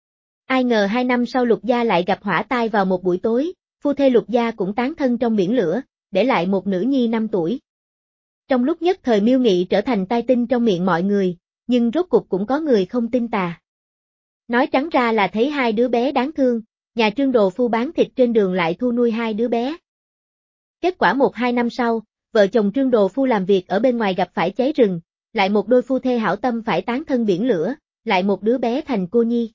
Ai ngờ hai năm sau Lục gia lại gặp hỏa tai vào một buổi tối, phu thê Lục gia cũng tán thân trong biển lửa, để lại một nữ nhi năm tuổi. Trong lúc nhất thời Miêu Nghị trở thành tai tinh trong miệng mọi người, nhưng rốt cuộc cũng có người không tin tà. Nói trắng ra là thấy hai đứa bé đáng thương, nhà Trương đồ phu bán thịt trên đường lại thu nuôi hai đứa bé. Kết quả một hai năm sau, vợ chồng Trương đồ phu làm việc ở bên ngoài gặp phải cháy rừng, lại một đôi phu thê hảo tâm phải tán thân biển lửa, lại một đứa bé thành cô nhi.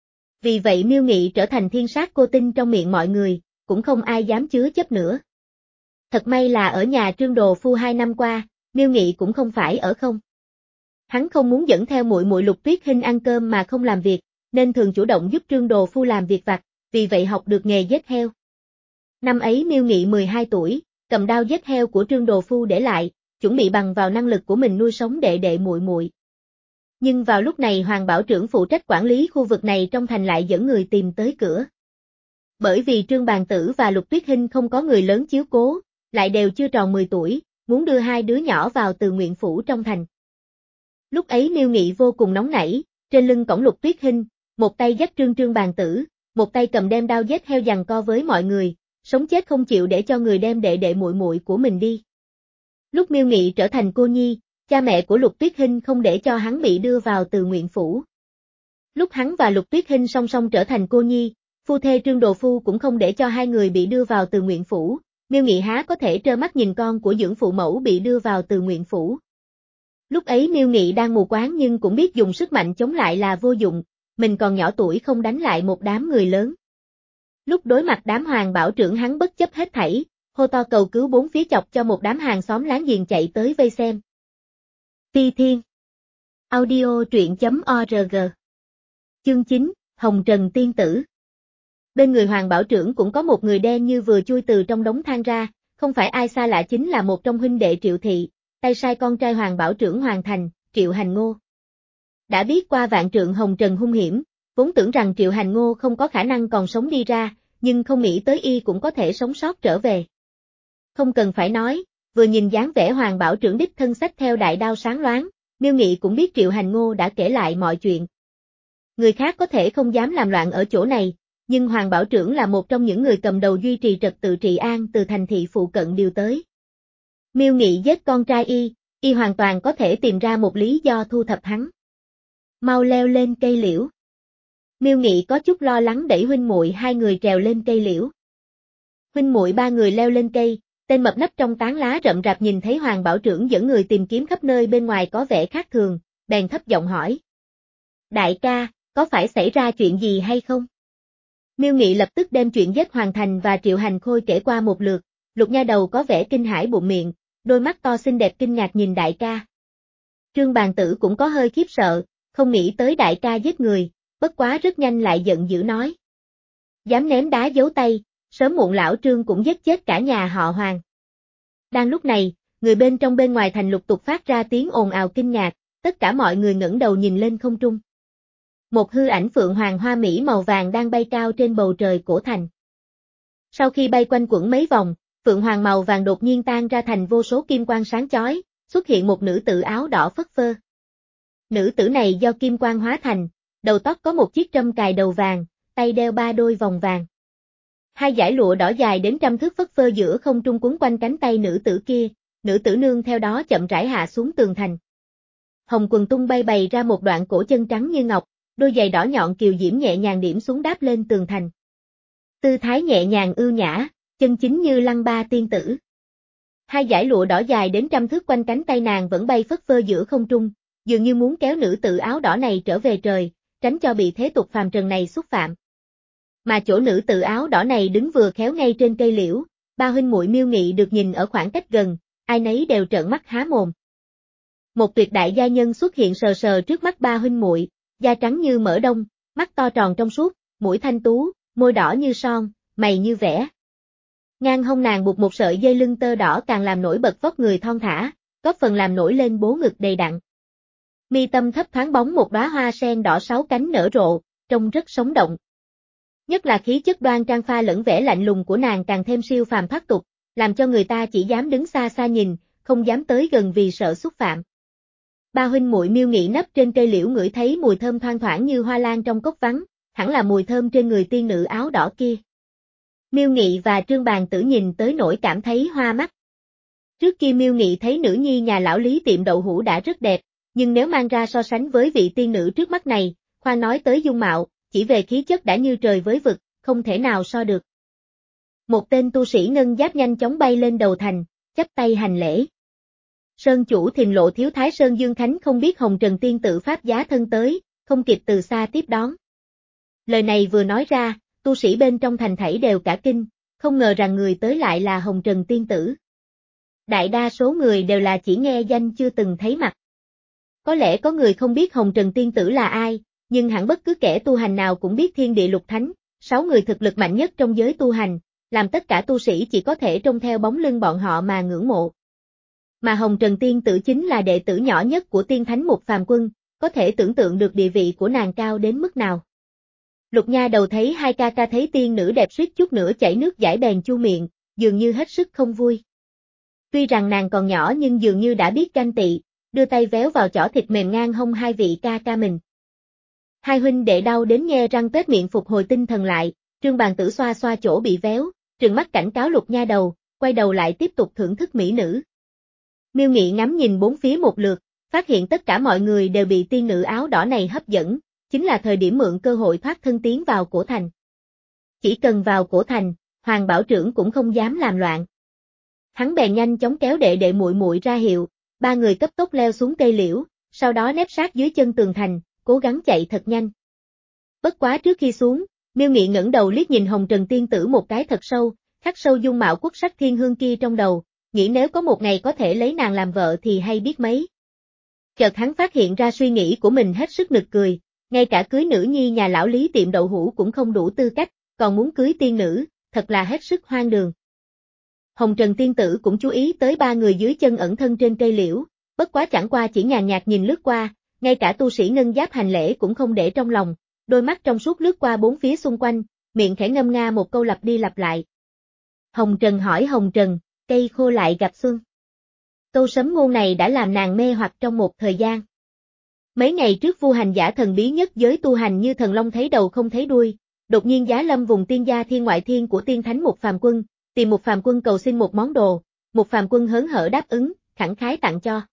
Vì vậy Miêu Nghị trở thành thiên sát cô tinh trong miệng mọi người, cũng không ai dám chứa chấp nữa. Thật may là ở nhà Trương đồ phu hai năm qua, Miêu Nghị cũng không phải ở không. Hắn không muốn dẫn theo muội muội Lục Tuyết Hinh ăn cơm mà không làm việc, nên thường chủ động giúp Trương đồ phu làm việc vặt, vì vậy học được nghề giết heo. Năm ấy Miêu Nghị mười hai tuổi, cầm đao giết heo của Trương đồ phu để lại, chuẩn bị bằng vào năng lực của mình nuôi sống đệ đệ muội muội. Nhưng vào lúc này Hoàng Bảo Trưởng phụ trách quản lý khu vực này trong thành lại dẫn người tìm tới cửa. Bởi vì Trương Bàn Tử và Lục Tuyết Hinh không có người lớn chiếu cố, lại đều chưa tròn mười tuổi, muốn đưa hai đứa nhỏ vào Từ Nguyện Phủ trong thành. Lúc ấy Miêu Nghị vô cùng nóng nảy, trên lưng cõng Lục Tuyết Hinh, một tay dắt Trương Trương Bàn Tử, một tay cầm đem đao giết heo giằng co với mọi người, sống chết không chịu để cho người đem đệ đệ muội muội của mình đi. Lúc Miêu Nghị trở thành cô nhi, cha mẹ của Lục Tuyết Hinh không để cho hắn bị đưa vào Từ Nguyện Phủ. Lúc hắn và Lục Tuyết Hinh song song trở thành cô nhi, phu thê Trương đồ phu cũng không để cho hai người bị đưa vào Từ Nguyện Phủ, Miêu Nghị há có thể trơ mắt nhìn con của dưỡng phụ mẫu bị đưa vào Từ Nguyện Phủ. Lúc ấy Miêu Nghị đang mù quáng nhưng cũng biết dùng sức mạnh chống lại là vô dụng, mình còn nhỏ tuổi không đánh lại một đám người lớn. Lúc đối mặt đám Hoàng Bảo Trưởng hắn bất chấp hết thảy, hô to cầu cứu bốn phía chọc cho một đám hàng xóm láng giềng chạy tới vây xem. Phi Thiên Audio truyện chấm org Chương chín, Hồng Trần Tiên Tử. Bên người Hoàng Bảo Trưởng cũng có một người đen như vừa chui từ trong đống than ra, không phải ai xa lạ chính là một trong huynh đệ Triệu Thị, tay sai con trai Hoàng Bảo Trưởng Hoàng Thành, Triệu Hành Ngô. Đã biết qua vạn trượng hồng trần hung hiểm, vốn tưởng rằng Triệu Hành Ngô không có khả năng còn sống đi ra, nhưng không nghĩ tới y cũng có thể sống sót trở về. Không cần phải nói, vừa nhìn dáng vẻ Hoàng Bảo Trưởng đích thân xách theo đại đao sáng loáng, Miêu Nghị cũng biết Triệu Hành Ngô đã kể lại mọi chuyện. Người khác có thể không dám làm loạn ở chỗ này, nhưng Hoàng Bảo Trưởng là một trong những người cầm đầu duy trì trật tự trị an từ thành thị phụ cận điều tới. Miêu Nghị giết con trai y, y hoàn toàn có thể tìm ra một lý do thu thập hắn. Mau leo lên cây liễu. Miêu Nghị có chút lo lắng đẩy huynh muội hai người trèo lên cây liễu. Huynh muội ba người leo lên cây, tên mập nấp trong tán lá rậm rạp nhìn thấy Hoàng Bảo Trưởng dẫn người tìm kiếm khắp nơi bên ngoài có vẻ khác thường, bèn thấp giọng hỏi. Đại ca, có phải xảy ra chuyện gì hay không? Miêu Nghị lập tức đem chuyện giết Hoàng Thành và Triệu Hành Khôi kể qua một lượt, Lục nha đầu có vẻ kinh hãi bụng miệng, đôi mắt to xinh đẹp kinh ngạc nhìn đại ca. Trương Bàn Tử cũng có hơi khiếp sợ, không nghĩ tới đại ca giết người, bất quá rất nhanh lại giận dữ nói. Dám ném đá giấu tay, sớm muộn lão Trương cũng giết chết cả nhà họ Hoàng. Đang lúc này, người bên trong bên ngoài thành lục tục phát ra tiếng ồn ào kinh ngạc, tất cả mọi người ngẩng đầu nhìn lên không trung. Một hư ảnh phượng hoàng hoa mỹ màu vàng đang bay cao trên bầu trời cổ thành. Sau khi bay quanh quẩn mấy vòng, phượng hoàng màu vàng đột nhiên tan ra thành vô số kim quang sáng chói, xuất hiện một nữ tử áo đỏ phất phơ. Nữ tử này do kim quang hóa thành, đầu tóc có một chiếc trâm cài đầu vàng, tay đeo ba đôi vòng vàng. Hai dải lụa đỏ dài đến trăm thước phất phơ giữa không trung quấn quanh cánh tay nữ tử kia, nữ tử nương theo đó chậm rãi hạ xuống tường thành. Hồng quần tung bay bày ra một đoạn cổ chân trắng như ngọc, đôi giày đỏ nhọn kiều diễm nhẹ nhàng điểm xuống đáp lên tường thành. Tư thái nhẹ nhàng ưu nhã, chân chính như lăng ba tiên tử. Hai dải lụa đỏ dài đến trăm thước quanh cánh tay nàng vẫn bay phất phơ giữa không trung, dường như muốn kéo nữ tử áo đỏ này trở về trời, tránh cho bị thế tục phàm trần này xúc phạm. Mà chỗ nữ tử áo đỏ này đứng vừa khéo ngay trên cây liễu, ba huynh muội Miêu Nghị được nhìn ở khoảng cách gần, ai nấy đều trợn mắt há mồm. Một tuyệt đại gia nhân xuất hiện sờ sờ trước mắt ba huynh muội, da trắng như mỡ đông, mắt to tròn trong suốt, mũi thanh tú, môi đỏ như son, mày như vẽ. Ngang hông nàng buộc một sợi dây lưng tơ đỏ càng làm nổi bật vóc người thon thả, góp phần làm nổi lên bố ngực đầy đặn. Mi tâm thấp thoáng bóng một đóa hoa sen đỏ sáu cánh nở rộ, trông rất sống động. Nhất là khí chất đoan trang pha lẫn vẻ lạnh lùng của nàng càng thêm siêu phàm thoát tục, làm cho người ta chỉ dám đứng xa xa nhìn, không dám tới gần vì sợ xúc phạm. Ba huynh muội Miêu Nghị nấp trên cây liễu ngửi thấy mùi thơm thoang thoảng như hoa lan trong cốc vắng, hẳn là mùi thơm trên người tiên nữ áo đỏ kia. Miêu Nghị và Trương Bàn Tử nhìn tới nỗi cảm thấy hoa mắt. Trước kia Miêu Nghị thấy nữ nhi nhà lão Lý tiệm đậu hũ đã rất đẹp, nhưng nếu mang ra so sánh với vị tiên nữ trước mắt này, khoan nói tới dung mạo, chỉ về khí chất đã như trời với vực, không thể nào so được. Một tên tu sĩ ngân giáp nhanh chóng bay lên đầu thành, chắp tay hành lễ. Sơn chủ Thìn Lộ Thiếu Thái Sơn Dương Khánh không biết Hồng Trần tiên tử pháp giá thân tới, không kịp từ xa tiếp đón. Lời này vừa nói ra, tu sĩ bên trong thành thảy đều cả kinh, không ngờ rằng người tới lại là Hồng Trần tiên tử. Đại đa số người đều là chỉ nghe danh chưa từng thấy mặt. Có lẽ có người không biết Hồng Trần tiên tử là ai, nhưng hẳn bất cứ kẻ tu hành nào cũng biết thiên địa lục thánh, sáu người thực lực mạnh nhất trong giới tu hành, làm tất cả tu sĩ chỉ có thể trông theo bóng lưng bọn họ mà ngưỡng mộ. Mà Hồng Trần tiên tử chính là đệ tử nhỏ nhất của tiên thánh Mục Phàm Quân, có thể tưởng tượng được địa vị của nàng cao đến mức nào. Lục Nha Đầu thấy hai ca ca thấy tiên nữ đẹp suýt chút nữa chảy nước dãi bèn chu miệng, dường như hết sức không vui. Tuy rằng nàng còn nhỏ nhưng dường như đã biết ganh tị, đưa tay véo vào chỏ thịt mềm ngang hông hai vị ca ca mình. Hai huynh đệ đau đến nhe răng tết miệng phục hồi tinh thần lại, Trương Bàn Tử xoa xoa chỗ bị véo, trừng mắt cảnh cáo Lục Nha Đầu, quay đầu lại tiếp tục thưởng thức mỹ nữ. Miêu Nghị ngắm nhìn bốn phía một lượt, phát hiện tất cả mọi người đều bị tiên nữ áo đỏ này hấp dẫn, chính là thời điểm mượn cơ hội thoát thân tiến vào cổ thành. Chỉ cần vào cổ thành, Hoàng Bảo Trưởng cũng không dám làm loạn. Hắn bèn nhanh chóng kéo đệ đệ muội muội ra hiệu, ba người cấp tốc leo xuống cây liễu, sau đó nép sát dưới chân tường thành, cố gắng chạy thật nhanh. Bất quá trước khi xuống, Miêu Nghị ngẩng đầu liếc nhìn Hồng Trần tiên tử một cái thật sâu, khắc sâu dung mạo quốc sắc thiên hương kia trong đầu, nghĩ nếu có một ngày có thể lấy nàng làm vợ thì hay biết mấy. Chợt hắn phát hiện ra suy nghĩ của mình hết sức nực cười, ngay cả cưới nữ nhi nhà lão Lý tiệm đậu hũ cũng không đủ tư cách, còn muốn cưới tiên nữ, thật là hết sức hoang đường. Hồng Trần tiên tử cũng chú ý tới ba người dưới chân ẩn thân trên cây liễu, bất quá chẳng qua chỉ nhàn nhạt nhìn lướt qua, ngay cả tu sĩ ngân giáp hành lễ cũng không để trong lòng, đôi mắt trong suốt lướt qua bốn phía xung quanh, miệng khẽ ngâm nga một câu lặp đi lặp lại. Hồng Trần hỏi Hồng Trần, cây khô lại gặp xuân. Câu sấm ngôn này đã làm nàng mê hoặc trong một thời gian. Mấy ngày trước Vu hành giả thần bí nhất giới tu hành như thần long thấy đầu không thấy đuôi, đột nhiên giá lâm vùng tiên gia thiên ngoại thiên của tiên thánh Mục Phàm Quân, tìm Mục Phàm Quân cầu xin một món đồ, Mục Phàm Quân hớn hở đáp ứng, khẳng khái tặng cho.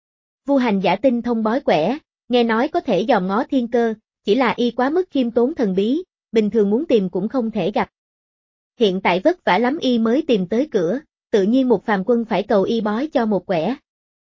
Vu hành giả tinh thông bói quẻ, nghe nói có thể dòm ngó thiên cơ, chỉ là y quá mức khiêm tốn thần bí, bình thường muốn tìm cũng không thể gặp. Hiện tại vất vả lắm y mới tìm tới cửa, tự nhiên Mục Phàm Quân phải cầu y bói cho một quẻ.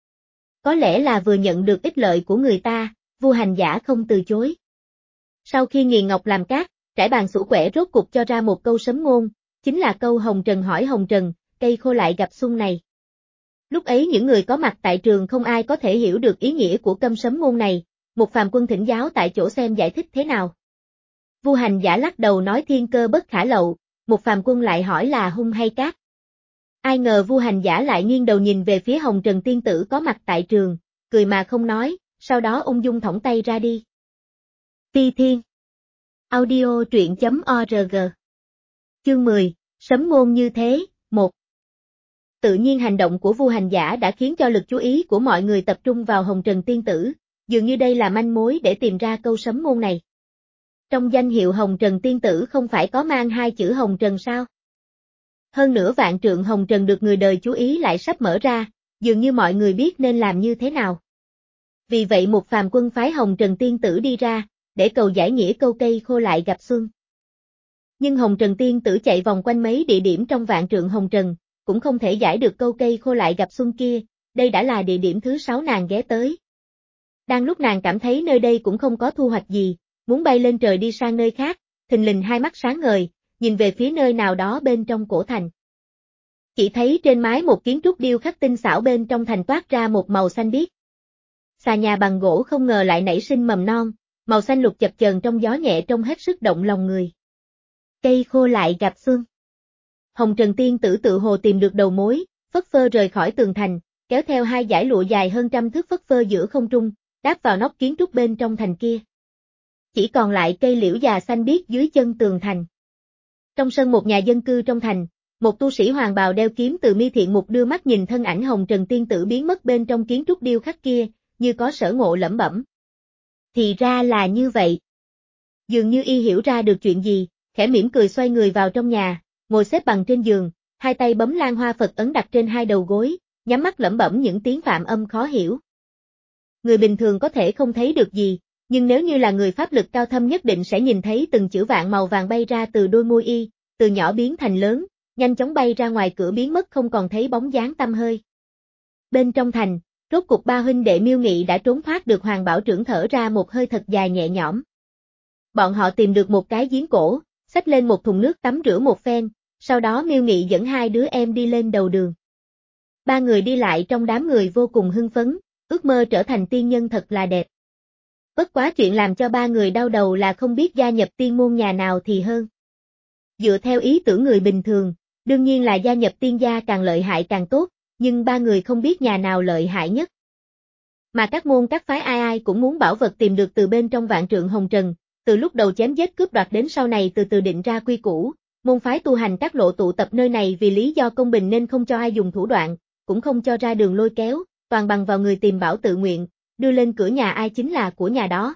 Có lẽ là vừa nhận được ích lợi của người ta, Vu hành giả không từ chối. Sau khi nghiền ngọc làm cát, trải bàn sủ quẻ rốt cục cho ra một câu sấm ngôn, chính là câu Hồng Trần hỏi Hồng Trần, cây khô lại gặp xuân này. Lúc ấy những người có mặt tại trường không ai có thể hiểu được ý nghĩa của câm sấm ngôn này, Mục Phàm Quân thỉnh giáo tại chỗ xem giải thích thế nào. Vu Hành Giả lắc đầu nói thiên cơ bất khả lậu, một phàm quân lại hỏi là hung hay cát. Ai ngờ Vu Hành Giả lại nghiêng đầu nhìn về phía Hồng Trần tiên tử có mặt tại trường, cười mà không nói, sau đó ung dung thõng tay ra đi. Phi Thiên Audio truyện chấm org Chương mười, sấm ngôn như thế, một. Tự nhiên hành động của Vu Hành Giả đã khiến cho lực chú ý của mọi người tập trung vào Hồng Trần tiên tử, dường như đây là manh mối để tìm ra câu sấm ngôn này. Trong danh hiệu Hồng Trần tiên tử không phải có mang hai chữ Hồng Trần sao? Hơn nữa vạn trượng Hồng Trần được người đời chú ý lại sắp mở ra, dường như mọi người biết nên làm như thế nào. Vì vậy một phàm quân phái Hồng Trần tiên tử đi ra, để cầu giải nghĩa câu cây khô lại gặp xuân. Nhưng Hồng Trần tiên tử chạy vòng quanh mấy địa điểm trong vạn trượng Hồng Trần, cũng không thể giải được câu cây khô lại gặp xuân kia, đây đã là địa điểm thứ sáu nàng ghé tới. Đang lúc nàng cảm thấy nơi đây cũng không có thu hoạch gì, muốn bay lên trời đi sang nơi khác, thình lình hai mắt sáng ngời, nhìn về phía nơi nào đó bên trong cổ thành. Chỉ thấy trên mái một kiến trúc điêu khắc tinh xảo bên trong thành toát ra một màu xanh biếc. Xà nhà bằng gỗ không ngờ lại nảy sinh mầm non, màu xanh lục chập chờn trong gió nhẹ trông hết sức động lòng người. Cây khô lại gặp xuân. Hồng Trần tiên tử tự hồ tìm được đầu mối, phất phơ rời khỏi tường thành, kéo theo hai dải lụa dài hơn trăm thước phất phơ giữa không trung, đáp vào nóc kiến trúc bên trong thành kia. Chỉ còn lại cây liễu già xanh biếc dưới chân tường thành. Trong sân một nhà dân cư trong thành, một tu sĩ hoàng bào đeo kiếm từ Mi Thiện Mục đưa mắt nhìn thân ảnh Hồng Trần tiên tử biến mất bên trong kiến trúc điêu khắc kia, như có sở ngộ lẩm bẩm. Thì ra là như vậy. Dường như y hiểu ra được chuyện gì, khẽ mỉm cười xoay người vào trong nhà, ngồi xếp bằng trên giường, hai tay bấm lan hoa Phật ấn đặt trên hai đầu gối, nhắm mắt lẩm bẩm những tiếng phạm âm khó hiểu. Người bình thường có thể không thấy được gì, nhưng nếu như là người pháp lực cao thâm nhất định sẽ nhìn thấy từng chữ vạn màu vàng bay ra từ đôi môi y, từ nhỏ biến thành lớn, nhanh chóng bay ra ngoài cửa biến mất không còn thấy bóng dáng tăm hơi. Bên trong thành, rốt cục ba huynh đệ Miêu Nghị đã trốn thoát được Hoàng Bảo Trưởng thở ra một hơi thật dài nhẹ nhõm. Bọn họ tìm được một cái giếng cổ, xách lên một thùng nước tắm rửa một phen, sau đó Miêu Nghị dẫn hai đứa em đi lên đầu đường. Ba người đi lại trong đám người vô cùng hưng phấn, ước mơ trở thành tiên nhân thật là đẹp. Bất quá chuyện làm cho ba người đau đầu là không biết gia nhập tiên môn nhà nào thì hơn. Dựa theo ý tưởng người bình thường, đương nhiên là gia nhập tiên gia càng lợi hại càng tốt, nhưng ba người không biết nhà nào lợi hại nhất. Mà các môn các phái ai ai cũng muốn bảo vật tìm được từ bên trong vạn trượng Hồng Trần, từ lúc đầu chém giết cướp đoạt đến sau này từ từ định ra quy củ, môn phái tu hành các lộ tụ tập nơi này vì lý do công bình nên không cho ai dùng thủ đoạn, cũng không cho ra đường lôi kéo, toàn bằng vào người tìm bảo tự nguyện, đưa lên cửa nhà ai chính là của nhà đó.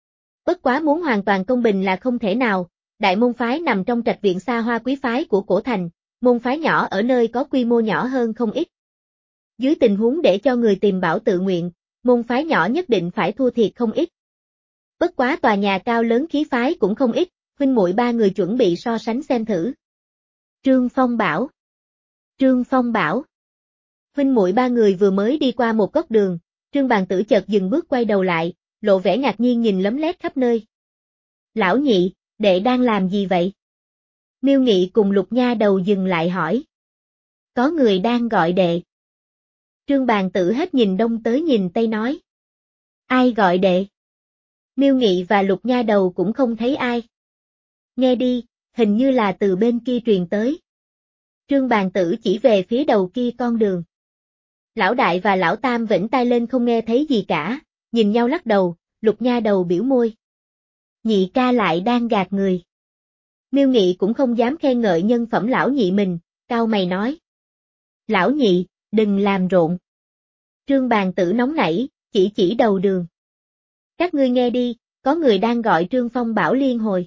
Bất quá muốn hoàn toàn công bình là không thể nào, đại môn phái nằm trong trạch viện xa hoa quý phái của cổ thành, môn phái nhỏ ở nơi có quy mô nhỏ hơn không ít. Dưới tình huống để cho người tìm bảo tự nguyện, môn phái nhỏ nhất định phải thua thiệt không ít. Bất quá tòa nhà cao lớn khí phái cũng không ít, huynh muội ba người chuẩn bị so sánh xem thử. Trương Phong bảo. Trương Phong bảo. Huynh muội ba người vừa mới đi qua một góc đường, Trương Bàn Tử chợt dừng bước quay đầu lại, lộ vẻ ngạc nhiên nhìn lấm lét khắp nơi. Lão nhị, đệ đang làm gì vậy? Miêu Nghị cùng Lục Nha Đầu dừng lại hỏi. Có người đang gọi đệ. Trương Bàn Tử hết nhìn đông tới nhìn tây nói. Ai gọi đệ? Miêu Nghị và Lục Nha Đầu cũng không thấy ai. Nghe đi, hình như là từ bên kia truyền tới. Trương Bàn Tử chỉ về phía đầu kia con đường. Lão Đại và Lão Tam vểnh tai lên không nghe thấy gì cả, nhìn nhau lắc đầu, Lục Nha Đầu biểu môi. Nhị ca lại đang gạt người. Miêu Nghị cũng không dám khen ngợi nhân phẩm lão nhị mình, cau mày nói. Lão nhị, đừng làm rộn. Trương Bàn Tử nóng nảy, chỉ chỉ đầu đường. Các ngươi nghe đi, có người đang gọi Trương Phong bảo liên hồi.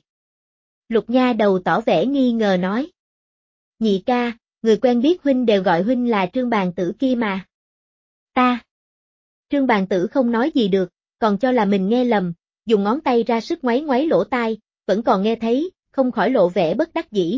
Lục Nha Đầu tỏ vẻ nghi ngờ nói. Nhị ca, người quen biết huynh đều gọi huynh là Trương Bàn Tử kia mà. Ta. Trương Bàn Tử không nói gì được, còn cho là mình nghe lầm, dùng ngón tay ra sức ngoáy ngoáy lỗ tai, vẫn còn nghe thấy, không khỏi lộ vẻ bất đắc dĩ.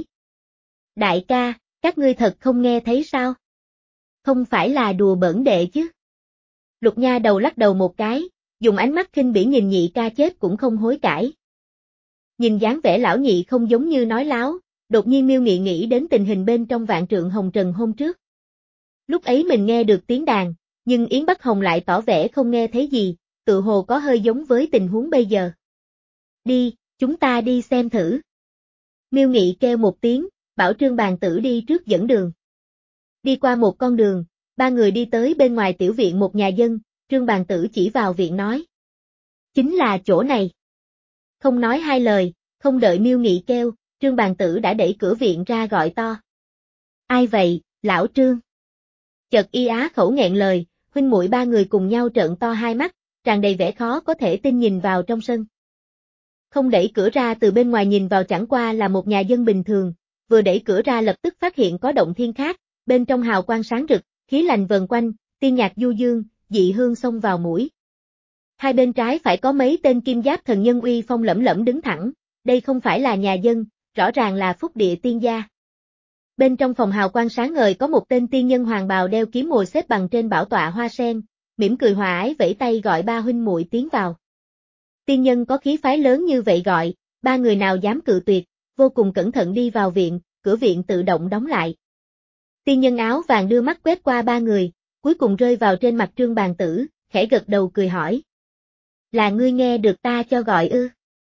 Đại ca, các ngươi thật không nghe thấy sao? Không phải là đùa bỡn đệ chứ? Lục Nha Đầu lắc đầu một cái, dùng ánh mắt khinh bỉ nhìn nhị ca chết cũng không hối cải. Nhìn dáng vẻ lão nhị không giống như nói láo, đột nhiên Miêu Nghị nghĩ đến tình hình bên trong vạn trượng Hồng Trần hôm trước. Lúc ấy mình nghe được tiếng đàn, nhưng Yến Bắc Hồng lại tỏ vẻ không nghe thấy gì, tự hồ có hơi giống với tình huống bây giờ. Đi, Chúng ta đi xem thử. Miêu Nghị kêu một tiếng, bảo Trương Bàn Tử đi trước dẫn đường. Đi qua một con đường, ba người đi tới bên ngoài tiểu viện một nhà dân, Trương Bàn Tử chỉ vào viện nói. Chính là chỗ này. Không nói hai lời, không đợi Miêu Nghị kêu, Trương Bàn Tử đã đẩy cửa viện ra gọi to. Ai vậy, lão Trương? Chợt y á khẩu nghẹn lời, huynh muội ba người cùng nhau trợn to hai mắt, tràn đầy vẻ khó có thể tin nhìn vào trong sân. Không đẩy cửa ra từ bên ngoài nhìn vào chẳng qua là một nhà dân bình thường, vừa đẩy cửa ra lập tức phát hiện có động thiên khác, bên trong hào quang sáng rực, khí lành vần quanh, tiên nhạc du dương, dị hương xông vào mũi. Hai bên trái phải có mấy tên kim giáp thần nhân uy phong lẫm lẫm đứng thẳng, đây không phải là nhà dân, rõ ràng là phúc địa tiên gia. Bên trong phòng hào quang sáng ngời có một tên tiên nhân hoàng bào đeo kiếm ngồi xếp bằng trên bảo tọa hoa sen, mỉm cười hòa ái vẫy tay gọi ba huynh muội tiến vào. Tiên nhân có khí phái lớn như vậy gọi, ba người nào dám cự tuyệt, vô cùng cẩn thận đi vào viện, cửa viện tự động đóng lại. Tiên nhân áo vàng đưa mắt quét qua ba người, cuối cùng rơi vào trên mặt Trương Bàn Tử, khẽ gật đầu cười hỏi. Là ngươi nghe được ta cho gọi ư?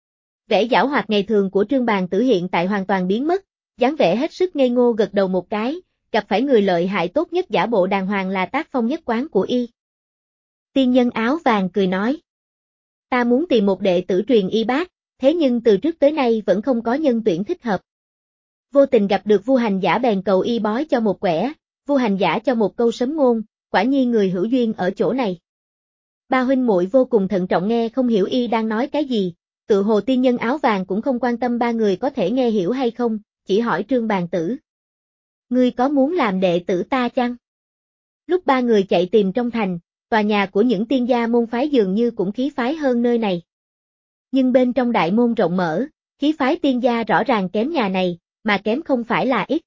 Vẻ giảo hoạt ngày thường của Trương Bàn Tử hiện tại hoàn toàn biến mất, dáng vẻ hết sức ngây ngô gật đầu một cái, gặp phải người lợi hại tốt nhất giả bộ đàng hoàng là tác phong nhất quán của y. Tiên nhân áo vàng cười nói. Ta muốn tìm một đệ tử truyền y bác, thế nhưng từ trước tới nay vẫn không có nhân tuyển thích hợp. Vô tình gặp được Vu Hành Giả bèn cầu y bói cho một quẻ, Vu Hành Giả cho một câu sấm ngôn, quả nhiên người hữu duyên ở chỗ này. Ba huynh muội vô cùng thận trọng nghe không hiểu y đang nói cái gì, tự hồ tiên nhân áo vàng cũng không quan tâm ba người có thể nghe hiểu hay không, chỉ hỏi Trương Bàn Tử. Ngươi có muốn làm đệ tử ta chăng? Lúc ba người chạy tìm trong thành, tòa nhà của những tiên gia môn phái dường như cũng khí phái hơn nơi này. Nhưng bên trong đại môn rộng mở, khí phái tiên gia rõ ràng kém nhà này, mà kém không phải là ít.